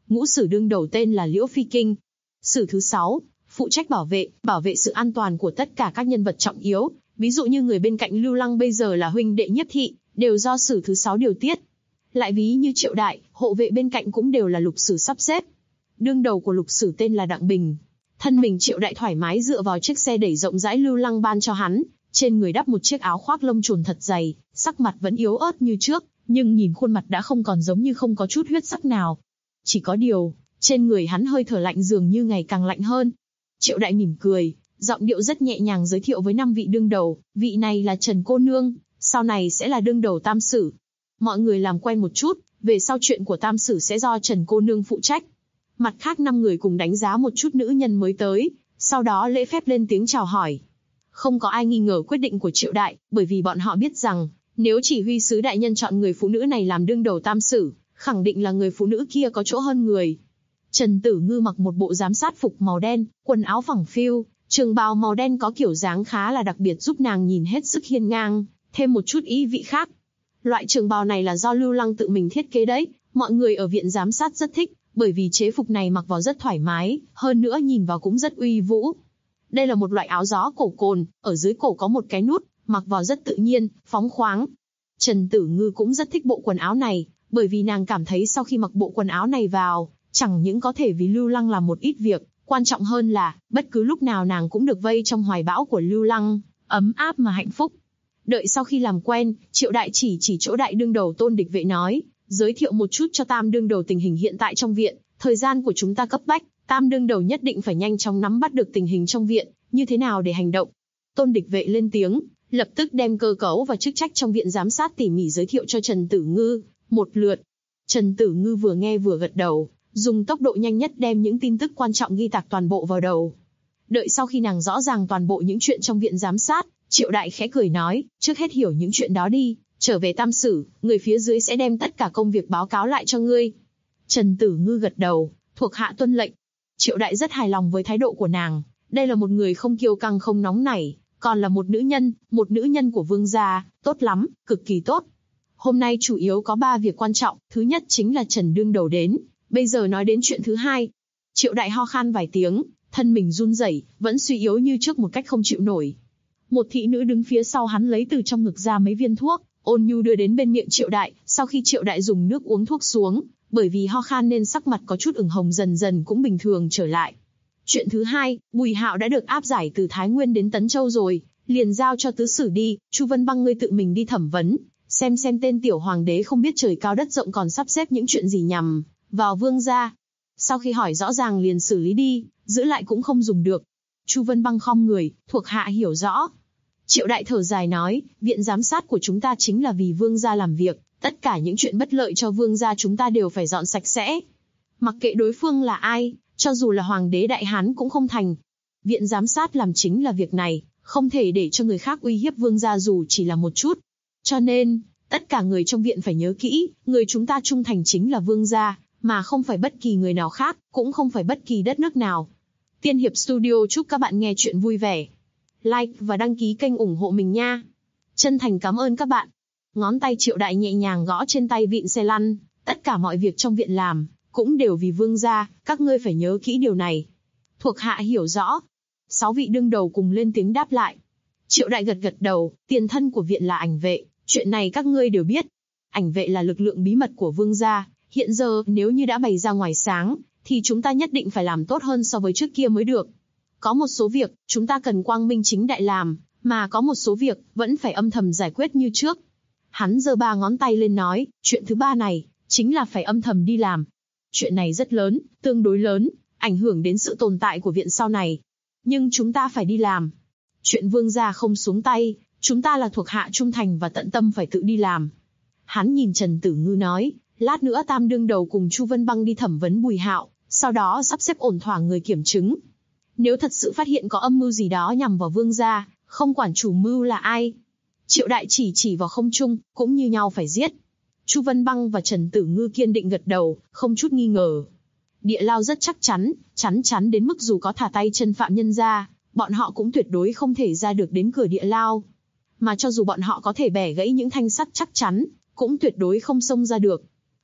Ngũ sử đương đầu tên là Liễu Phi Kinh. Sử thứ 6, phụ trách bảo vệ sự an toàn của tất cả các nhân vật trọng yếu, ví dụ như người bên cạnh Lưu Lăng bây giờ là huynh đệ Nhiếp Thị, đều do sử thứ 6 điều tiết. Lại ví như Triệu Đại, hộ vệ bên cạnh cũng đều là Lục Sử sắp xếp. Đương đầu của Lục Sử tên là Đặng Bình. Thân mình Triệu Đại thoải mái dựa vào chiếc xe đẩy rộng rãi Lưu Lăng ban cho hắn, trên người đắp một chiếc áo khoác lông trồn thật dày, sắc mặt vẫn yếu ớt như trước, nhưng nhìn khuôn mặt đã không còn giống như không có chút huyết sắc nào. Chỉ có điều, trên người hắn hơi thở lạnh dường như ngày càng lạnh hơn. Triệu Đại mỉm cười, giọng điệu rất nhẹ nhàng giới thiệu với 5 vị đương đầu, vị này là Trần cô nương, sau này sẽ là đương đầu Tam Sử. Mọi người làm quen một chút, về sau chuyện của Tam Sử sẽ do Trần cô nương phụ trách. Mặt khác 5 người cùng đánh giá một chút nữ nhân mới tới, sau đó lễ phép lên tiếng chào hỏi. Không có ai nghi ngờ quyết định của Triệu Đại, bởi vì bọn họ biết rằng, nếu chỉ huy sứ đại nhân chọn người phụ nữ này làm đương đầu Tam Sử, khẳng định là người phụ nữ kia có chỗ hơn người. Trần Tử Ngư mặc một bộ giám sát phục màu đen, quần áo phẳng phiu, trường bào màu đen có kiểu dáng khá là đặc biệt giúp nàng nhìn hết sức hiên ngang, thêm một chút ý vị khác. Loại trường bào này là do Lưu Lăng tự mình thiết kế đấy, mọi người ở viện giám sát rất thích, bởi vì chế phục này mặc vào rất thoải mái, hơn nữa nhìn vào cũng rất uy vũ. Đây là một loại áo gió cổ cồn, ở dưới cổ có một cái nút, mặc vào rất tự nhiên, phóng khoáng. Trần Tử Ngư cũng rất thích bộ quần áo này, bởi vì nàng cảm thấy sau khi mặc bộ quần áo này vào, chẳng những có thể vì Lưu Lăng làm một ít việc, quan trọng hơn là, bất cứ lúc nào nàng cũng được vây trong hoài bão của Lưu Lăng, ấm áp mà hạnh phúc. Đợi sau khi làm quen, Triệu Đại chỉ chỗ đại đương đầu Tôn Địch Vệ nói, giới thiệu một chút cho Tam đương đầu tình hình hiện tại trong viện, thời gian của chúng ta cấp bách, Tam đương đầu nhất định phải nhanh chóng nắm bắt được tình hình trong viện, như thế nào để hành động. Tôn Địch Vệ lên tiếng, lập tức đem cơ cấu và chức trách trong viện giám sát tỉ mỉ giới thiệu cho Trần Tử Ngư, một lượt. Trần Tử Ngư vừa nghe vừa gật đầu, dùng tốc độ nhanh nhất đem những tin tức quan trọng ghi tạc toàn bộ vào đầu. Đợi sau khi nàng rõ ràng toàn bộ những chuyện trong viện giám sát, Triệu Đại khẽ cười nói, trước hết hiểu những chuyện đó đi, trở về Tam Sử, người phía dưới sẽ đem tất cả công việc báo cáo lại cho ngươi. Trần Tử Ngư gật đầu, thuộc hạ tuân lệnh. Triệu Đại rất hài lòng với thái độ của nàng, đây là một người không kiêu căng không nóng nảy, còn là một nữ nhân của vương gia, tốt lắm, cực kỳ tốt. Hôm nay chủ yếu có 3 việc quan trọng, thứ nhất chính là Trần đương đầu đến, bây giờ nói đến chuyện thứ hai. Triệu Đại ho khan vài tiếng, thân mình run rẩy, vẫn suy yếu như trước một cách không chịu nổi. Một thị nữ đứng phía sau hắn lấy từ trong ngực ra mấy viên thuốc, ôn nhu đưa đến bên miệng Triệu Đại, sau khi Triệu Đại dùng nước uống thuốc xuống, bởi vì ho khan nên sắc mặt có chút ửng hồng dần dần cũng bình thường trở lại. Chuyện thứ hai, Bùi Hạo đã được áp giải từ Thái Nguyên đến Tấn Châu rồi, liền giao cho tứ sử đi, Chu Vân Băng ngươi tự mình đi thẩm vấn, xem tên tiểu hoàng đế không biết trời cao đất rộng còn sắp xếp những chuyện gì nhằm vào vương gia. Sau khi hỏi rõ ràng liền xử lý đi, giữ lại cũng không dùng được. Chu Vân Băng khom người, thuộc hạ hiểu rõ. Triệu Đại thở dài nói, viện giám sát của chúng ta chính là vì vương gia làm việc, tất cả những chuyện bất lợi cho vương gia chúng ta đều phải dọn sạch sẽ. Mặc kệ đối phương là ai, cho dù là hoàng đế Đại Hán cũng không thành. Viện giám sát làm chính là việc này, không thể để cho người khác uy hiếp vương gia dù chỉ là một chút. Cho nên, tất cả người trong viện phải nhớ kỹ, người chúng ta trung thành chính là vương gia, mà không phải bất kỳ người nào khác, cũng không phải bất kỳ đất nước nào. Tiên Hiệp Studio chúc các bạn nghe chuyện vui vẻ. Like và đăng ký kênh ủng hộ mình nha. Chân thành cảm ơn các bạn. Ngón tay Triệu Đại nhẹ nhàng gõ trên tay vịn xe lăn, tất cả mọi việc trong viện làm, cũng đều vì vương gia, các ngươi phải nhớ kỹ điều này. Thuộc hạ hiểu rõ. 6 vị đương đầu cùng lên tiếng đáp lại. Triệu Đại gật đầu, tiền thân của viện là Ảnh Vệ, chuyện này các ngươi đều biết. Ảnh Vệ là lực lượng bí mật của vương gia, hiện giờ nếu như đã bày ra ngoài sáng, thì chúng ta nhất định phải làm tốt hơn so với trước kia mới được. Có một số việc, chúng ta cần quang minh chính đại làm, mà có một số việc, vẫn phải âm thầm giải quyết như trước. Hắn giơ 3 ngón tay lên nói, chuyện thứ 3 này, chính là phải âm thầm đi làm. Chuyện này rất lớn, tương đối lớn, ảnh hưởng đến sự tồn tại của viện sau này. Nhưng chúng ta phải đi làm. Chuyện vương gia không xuống tay, chúng ta là thuộc hạ trung thành và tận tâm phải tự đi làm. Hắn nhìn Trần Tử Ngư nói, lát nữa Tam đương đầu cùng Chu Vân Băng đi thẩm vấn Bùi Hạo, sau đó sắp xếp ổn thỏa người kiểm chứng. Nếu thật sự phát hiện có âm mưu gì đó nhằm vào vương gia, không quản chủ mưu là ai. Triệu Đại chỉ vào không trung, cũng như nhau phải giết. Chu Vân Băng và Trần Tử Ngư kiên định gật đầu, không chút nghi ngờ. Địa lao rất chắc chắn đến mức dù có thả tay chân phạm nhân ra, bọn họ cũng tuyệt đối không thể ra được đến cửa địa lao. Mà cho dù bọn họ có thể bẻ gãy những thanh sắt chắc chắn, cũng tuyệt đối không xông ra được.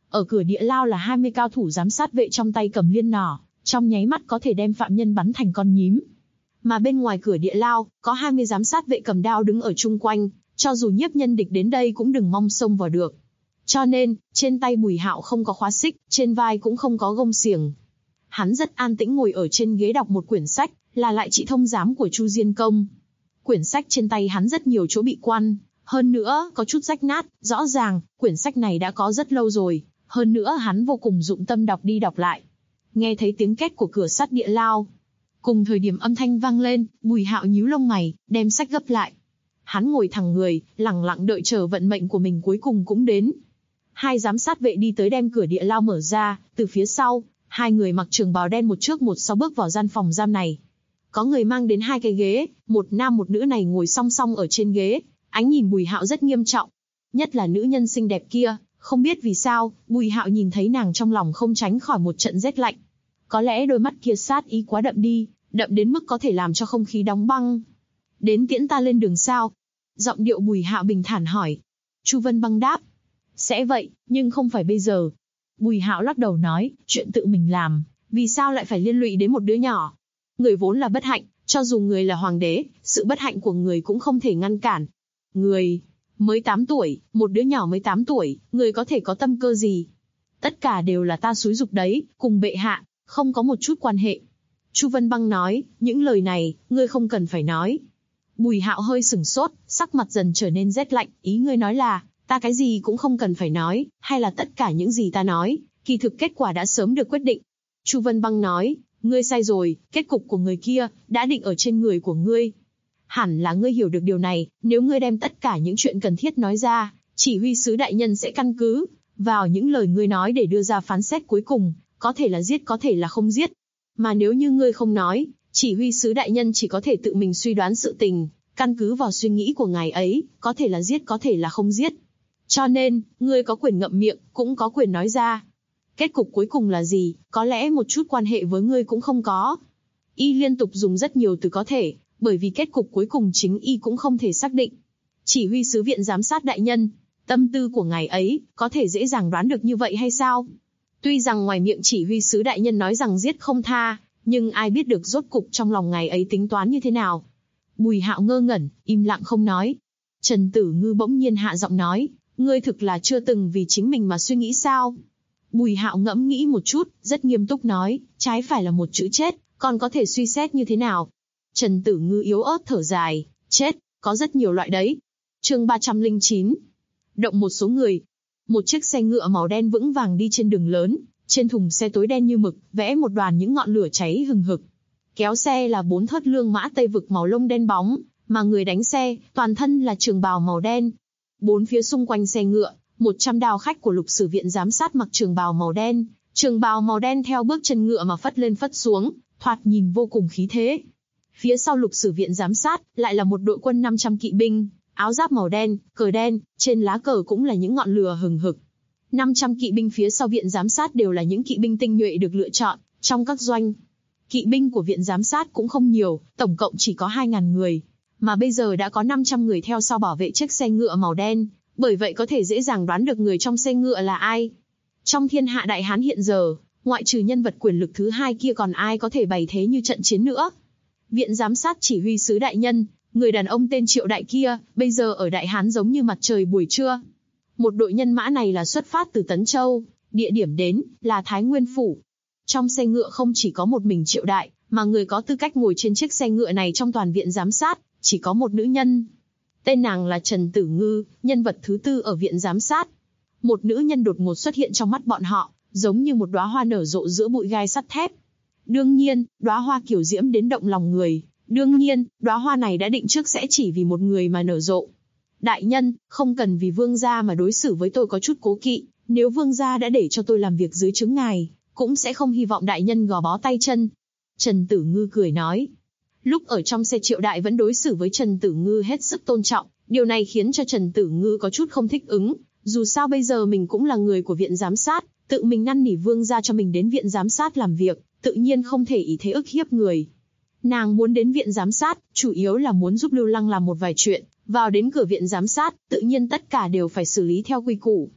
Ở cửa địa lao là 20 cao thủ giám sát vệ trong tay cầm liên nỏ, trong nháy mắt có thể đem phạm nhân bắn thành con nhím. Mà bên ngoài cửa địa lao, có 20 giám sát vệ cầm đao đứng ở chung quanh, cho dù nhiếp nhân địch đến đây cũng đừng mong xông vào được. Cho nên, trên tay Bùi Hạo không có khóa xích, trên vai cũng không có gông xiềng. Hắn rất an tĩnh ngồi ở trên ghế đọc một quyển sách, là lại trị thông giám của Chu Diên Công. Quyển sách trên tay hắn rất nhiều chỗ bị quăn, hơn nữa có chút rách nát, rõ ràng, quyển sách này đã có rất lâu rồi, hơn nữa hắn vô cùng dụng tâm đọc đi đọc lại. Nghe thấy tiếng két của cửa sắt địa lao. Cùng thời điểm âm thanh vang lên, Bùi Hạo nhíu lông mày, đem sách gấp lại. Hắn ngồi thẳng người, lẳng lặng đợi chờ vận mệnh của mình cuối cùng cũng đến. Hai giám sát vệ đi tới đem cửa địa lao mở ra, từ phía sau, hai người mặc trường bào đen một trước một sau bước vào gian phòng giam này. Có người mang đến 2 cái ghế, một nam một nữ này ngồi song song ở trên ghế, ánh nhìn Bùi Hạo rất nghiêm trọng. Nhất là nữ nhân xinh đẹp kia, không biết vì sao, Bùi Hạo nhìn thấy nàng trong lòng không tránh khỏi một trận rét lạnh. Có lẽ đôi mắt kia sát ý quá đậm đi, đậm đến mức có thể làm cho không khí đóng băng. Đến tiễn ta lên đường sao? Giọng điệu Bùi Hạo bình thản hỏi. Chu Vân Băng đáp. Sẽ vậy, nhưng không phải bây giờ. Bùi Hạo lắc đầu nói, chuyện tự mình làm, vì sao lại phải liên lụy đến một đứa nhỏ? Người vốn là bất hạnh, cho dù người là hoàng đế, sự bất hạnh của người cũng không thể ngăn cản. Người mới 8 tuổi, một đứa nhỏ mới 8 tuổi, người có thể có tâm cơ gì? Tất cả đều là ta xúi giục đấy, cùng bệ hạ, không có một chút quan hệ. Chu Vân Băng nói, những lời này, ngươi không cần phải nói. Bùi Hạo hơi sửng sốt, sắc mặt dần trở nên rét lạnh, ý ngươi nói là, ta cái gì cũng không cần phải nói, hay là tất cả những gì ta nói, kỳ thực kết quả đã sớm được quyết định. Chu Vân Băng nói, ngươi sai rồi, kết cục của người kia, đã định ở trên người của ngươi. Hẳn là ngươi hiểu được điều này, nếu ngươi đem tất cả những chuyện cần thiết nói ra, chỉ huy sứ đại nhân sẽ căn cứ vào những lời ngươi nói để đưa ra phán xét cuối cùng, có thể là giết có thể là không giết. Mà nếu như ngươi không nói, chỉ huy sứ đại nhân chỉ có thể tự mình suy đoán sự tình, căn cứ vào suy nghĩ của ngài ấy, có thể là giết có thể là không giết. Cho nên, ngươi có quyền ngậm miệng, cũng có quyền nói ra. Kết cục cuối cùng là gì, có lẽ một chút quan hệ với ngươi cũng không có. Y liên tục dùng rất nhiều từ có thể, bởi vì kết cục cuối cùng chính Y cũng không thể xác định. Chỉ huy sứ viện giám sát đại nhân, tâm tư của ngài ấy, có thể dễ dàng đoán được như vậy hay sao? Tuy rằng ngoài miệng chỉ huy sứ đại nhân nói rằng giết không tha, nhưng ai biết được rốt cục trong lòng ngài ấy tính toán như thế nào? Bùi Hạo ngơ ngẩn, im lặng không nói. Trần Tử Ngư bỗng nhiên hạ giọng nói, ngươi thực là chưa từng vì chính mình mà suy nghĩ sao? Bùi Hạo ngẫm nghĩ một chút, rất nghiêm túc nói, trái phải là một chữ chết, còn có thể suy xét như thế nào? Trần Tử Ngư yếu ớt thở dài, chết, có rất nhiều loại đấy. Chương 309. Động một số người. Một chiếc xe ngựa màu đen vững vàng đi trên đường lớn, trên thùng xe tối đen như mực, vẽ một đoàn những ngọn lửa cháy hừng hực. Kéo xe là 4 thớt lương mã Tây Vực màu lông đen bóng, mà người đánh xe, toàn thân là trường bào màu đen. Bốn phía xung quanh xe ngựa, 100 đao khách của Lục Sử viện giám sát mặc trường bào màu đen theo bước chân ngựa mà phất lên phất xuống, thoạt nhìn vô cùng khí thế. Phía sau Lục Sử viện giám sát, lại là một đội quân 500 kỵ binh, áo giáp màu đen, cờ đen, trên lá cờ cũng là những ngọn lửa hừng hực. 500 kỵ binh phía sau viện giám sát đều là những kỵ binh tinh nhuệ được lựa chọn, trong các doanh. Kỵ binh của viện giám sát cũng không nhiều, tổng cộng chỉ có 2.000 người. Mà bây giờ đã có 500 người theo sau bảo vệ chiếc xe ngựa màu đen, bởi vậy có thể dễ dàng đoán được người trong xe ngựa là ai. Trong thiên hạ Đại Hán hiện giờ, ngoại trừ nhân vật quyền lực thứ hai kia còn ai có thể bày thế như trận chiến nữa. Viện giám sát chỉ huy sứ đại nhân, người đàn ông tên Triệu Đại kia, bây giờ ở Đại Hán giống như mặt trời buổi trưa. Một đội nhân mã này là xuất phát từ Tấn Châu, địa điểm đến là Thái Nguyên Phủ. Trong xe ngựa không chỉ có một mình Triệu Đại, mà người có tư cách ngồi trên chiếc xe ngựa này trong toàn viện giám sát, chỉ có một nữ nhân. Tên nàng là Trần Tử Ngư, nhân vật thứ 4 ở viện giám sát. Một nữ nhân đột ngột xuất hiện trong mắt bọn họ, giống như một đóa hoa nở rộ giữa bụi gai sắt thép. Đương nhiên, đóa hoa kiều diễm đến động lòng người. Đương nhiên, đóa hoa này đã định trước sẽ chỉ vì một người mà nở rộ. Đại nhân, không cần vì vương gia mà đối xử với tôi có chút cố kỵ. Nếu vương gia đã để cho tôi làm việc dưới trướng ngài, cũng sẽ không hy vọng đại nhân gò bó tay chân. Trần Tử Ngư cười nói. Lúc ở trong xe Triệu Đại vẫn đối xử với Trần Tử Ngư hết sức tôn trọng, điều này khiến cho Trần Tử Ngư có chút không thích ứng. Dù sao bây giờ mình cũng là người của viện giám sát, tự mình năn nỉ vương gia cho mình đến viện giám sát làm việc, tự nhiên không thể ý thế ức hiếp người. Nàng muốn đến viện giám sát, chủ yếu là muốn giúp Lưu Lăng làm một vài chuyện, vào đến cửa viện giám sát, tự nhiên tất cả đều phải xử lý theo quy củ.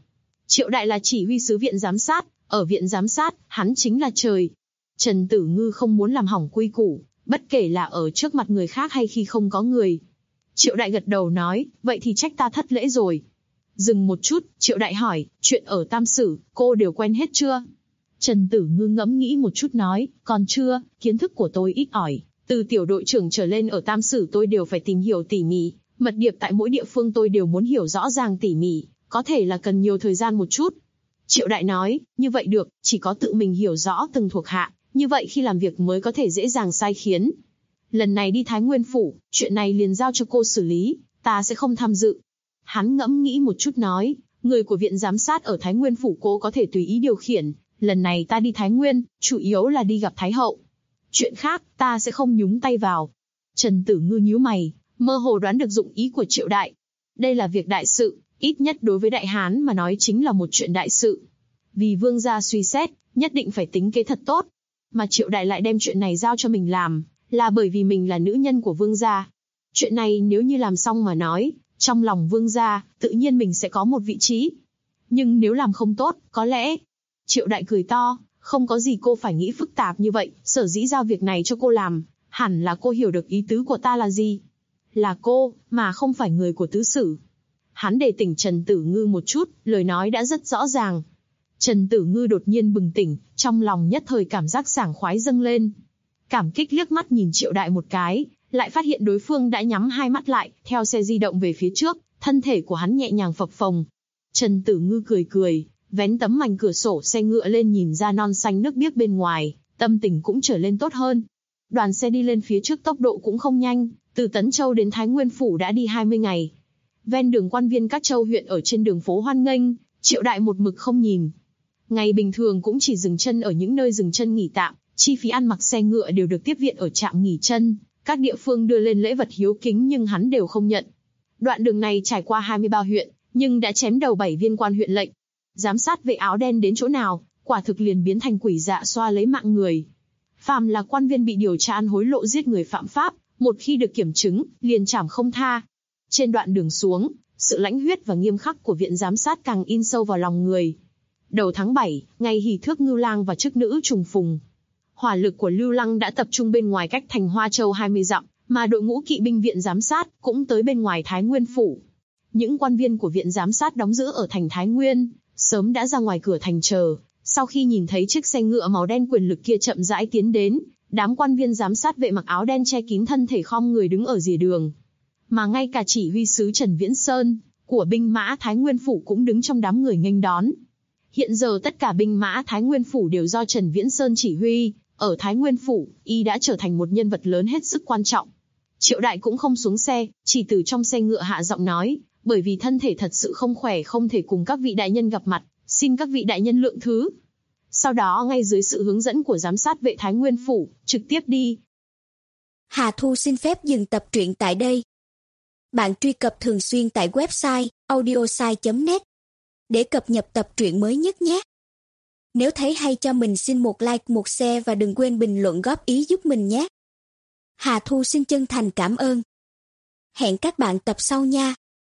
Triệu Đại là chỉ huy sứ viện giám sát, ở viện giám sát, hắn chính là trời. Trần Tử Ngư không muốn làm hỏng quy củ, bất kể là ở trước mặt người khác hay khi không có người. Triệu Đại gật đầu nói, vậy thì trách ta thất lễ rồi. Dừng một chút, Triệu Đại hỏi, chuyện ở Tam Sử, cô đều quen hết chưa? Trần Tử Ngư ngẫm nghĩ một chút nói, còn chưa, kiến thức của tôi ít ỏi. Từ tiểu đội trưởng trở lên ở Tam Sử tôi đều phải tìm hiểu tỉ mỉ, mật điệp tại mỗi địa phương tôi đều muốn hiểu rõ ràng tỉ mỉ, có thể là cần nhiều thời gian một chút. Triệu Đại nói, như vậy được, chỉ có tự mình hiểu rõ từng thuộc hạ, như vậy khi làm việc mới có thể dễ dàng sai khiến. Lần này đi Thái Nguyên Phủ, chuyện này liền giao cho cô xử lý, ta sẽ không tham dự. Hắn ngẫm nghĩ một chút nói, người của viện giám sát ở Thái Nguyên Phủ cô có thể tùy ý điều khiển, lần này ta đi Thái Nguyên, chủ yếu là đi gặp Thái Hậu. Chuyện khác, ta sẽ không nhúng tay vào. Trần Tử Ngư nhíu mày, mơ hồ đoán được dụng ý của Triệu Đại. Đây là việc đại sự, ít nhất đối với Đại Hán mà nói chính là một chuyện đại sự. Vì vương gia suy xét, nhất định phải tính kế thật tốt. Mà Triệu Đại lại đem chuyện này giao cho mình làm, là bởi vì mình là nữ nhân của vương gia. Chuyện này nếu như làm xong mà nói, trong lòng vương gia, tự nhiên mình sẽ có một vị trí. Nhưng nếu làm không tốt, có lẽ... Triệu Đại cười to, không có gì cô phải nghĩ phức tạp như vậy, sở dĩ giao việc này cho cô làm, hẳn là cô hiểu được ý tứ của ta là gì. Là cô, mà không phải người của tứ sử. Hắn đề tỉnh Trần Tử Ngư một chút, lời nói đã rất rõ ràng. Trần Tử Ngư đột nhiên bừng tỉnh, trong lòng nhất thời cảm giác sảng khoái dâng lên. Cảm kích liếc mắt nhìn Triệu Đại một cái, lại phát hiện đối phương đã nhắm hai mắt lại, theo xe di động về phía trước, thân thể của hắn nhẹ nhàng phập phồng. Trần Tử Ngư cười cười, vén tấm mảnh cửa sổ xe ngựa lên nhìn ra non xanh nước biếc bên ngoài, tâm tình cũng trở lên tốt hơn. Đoàn xe đi lên phía trước tốc độ cũng không nhanh, từ Tấn Châu đến Thái Nguyên Phủ đã đi 20 ngày. Ven đường quan viên các châu huyện ở trên đường phố hoan nghênh, Triệu Đại một mực không nhìn. Ngày bình thường cũng chỉ dừng chân ở những nơi dừng chân nghỉ tạm, chi phí ăn mặc xe ngựa đều được tiếp viện ở trạm nghỉ chân, các địa phương đưa lên lễ vật hiếu kính nhưng hắn đều không nhận. Đoạn đường này trải qua 23 huyện, nhưng đã chém đầu 7 viên quan huyện lệnh. Giám sát vệ áo đen đến chỗ nào, quả thực liền biến thành quỷ dạ xoa lấy mạng người. Phàm là quan viên bị điều tra ăn hối lộ giết người phạm pháp, một khi được kiểm chứng, liền trảm không tha. Trên đoạn đường xuống, sự lãnh huyết và nghiêm khắc của viện giám sát càng in sâu vào lòng người. Đầu tháng 7, ngày hỷ thước Ngưu Lang và chức nữ trùng phùng. Hỏa lực của Lưu Lăng đã tập trung bên ngoài cách thành Hoa Châu 20 dặm, mà đội ngũ kỵ binh viện giám sát cũng tới bên ngoài Thái Nguyên Phủ. Những quan viên của viện giám sát đóng giữ ở thành Thái Nguyên, sớm đã ra ngoài cửa thành chờ. Sau khi nhìn thấy chiếc xe ngựa màu đen quyền lực kia chậm rãi tiến đến, đám quan viên giám sát vệ mặc áo đen che kín thân thể khom người đứng ở rìa đường. Mà ngay cả chỉ huy sứ Trần Viễn Sơn, của binh mã Thái Nguyên Phủ cũng đứng trong đám người nghênh đón. Hiện giờ tất cả binh mã Thái Nguyên Phủ đều do Trần Viễn Sơn chỉ huy, ở Thái Nguyên Phủ, y đã trở thành một nhân vật lớn hết sức quan trọng. Triệu Đại cũng không xuống xe, chỉ từ trong xe ngựa hạ giọng nói, bởi vì thân thể thật sự không khỏe không thể cùng các vị đại nhân gặp mặt, xin các vị đại nhân lượng thứ. Sau đó ngay dưới sự hướng dẫn của giám sát vệ Thái Nguyên Phủ, trực tiếp đi. Hà Thu xin phép dừng tập truyện tại đây. Bạn truy cập thường xuyên tại website audiosai.net để cập nhật tập truyện mới nhất nhé. Nếu thấy hay cho mình xin một like, một share và đừng quên bình luận góp ý giúp mình nhé. Hà Thu xin chân thành cảm ơn. Hẹn các bạn tập sau nha.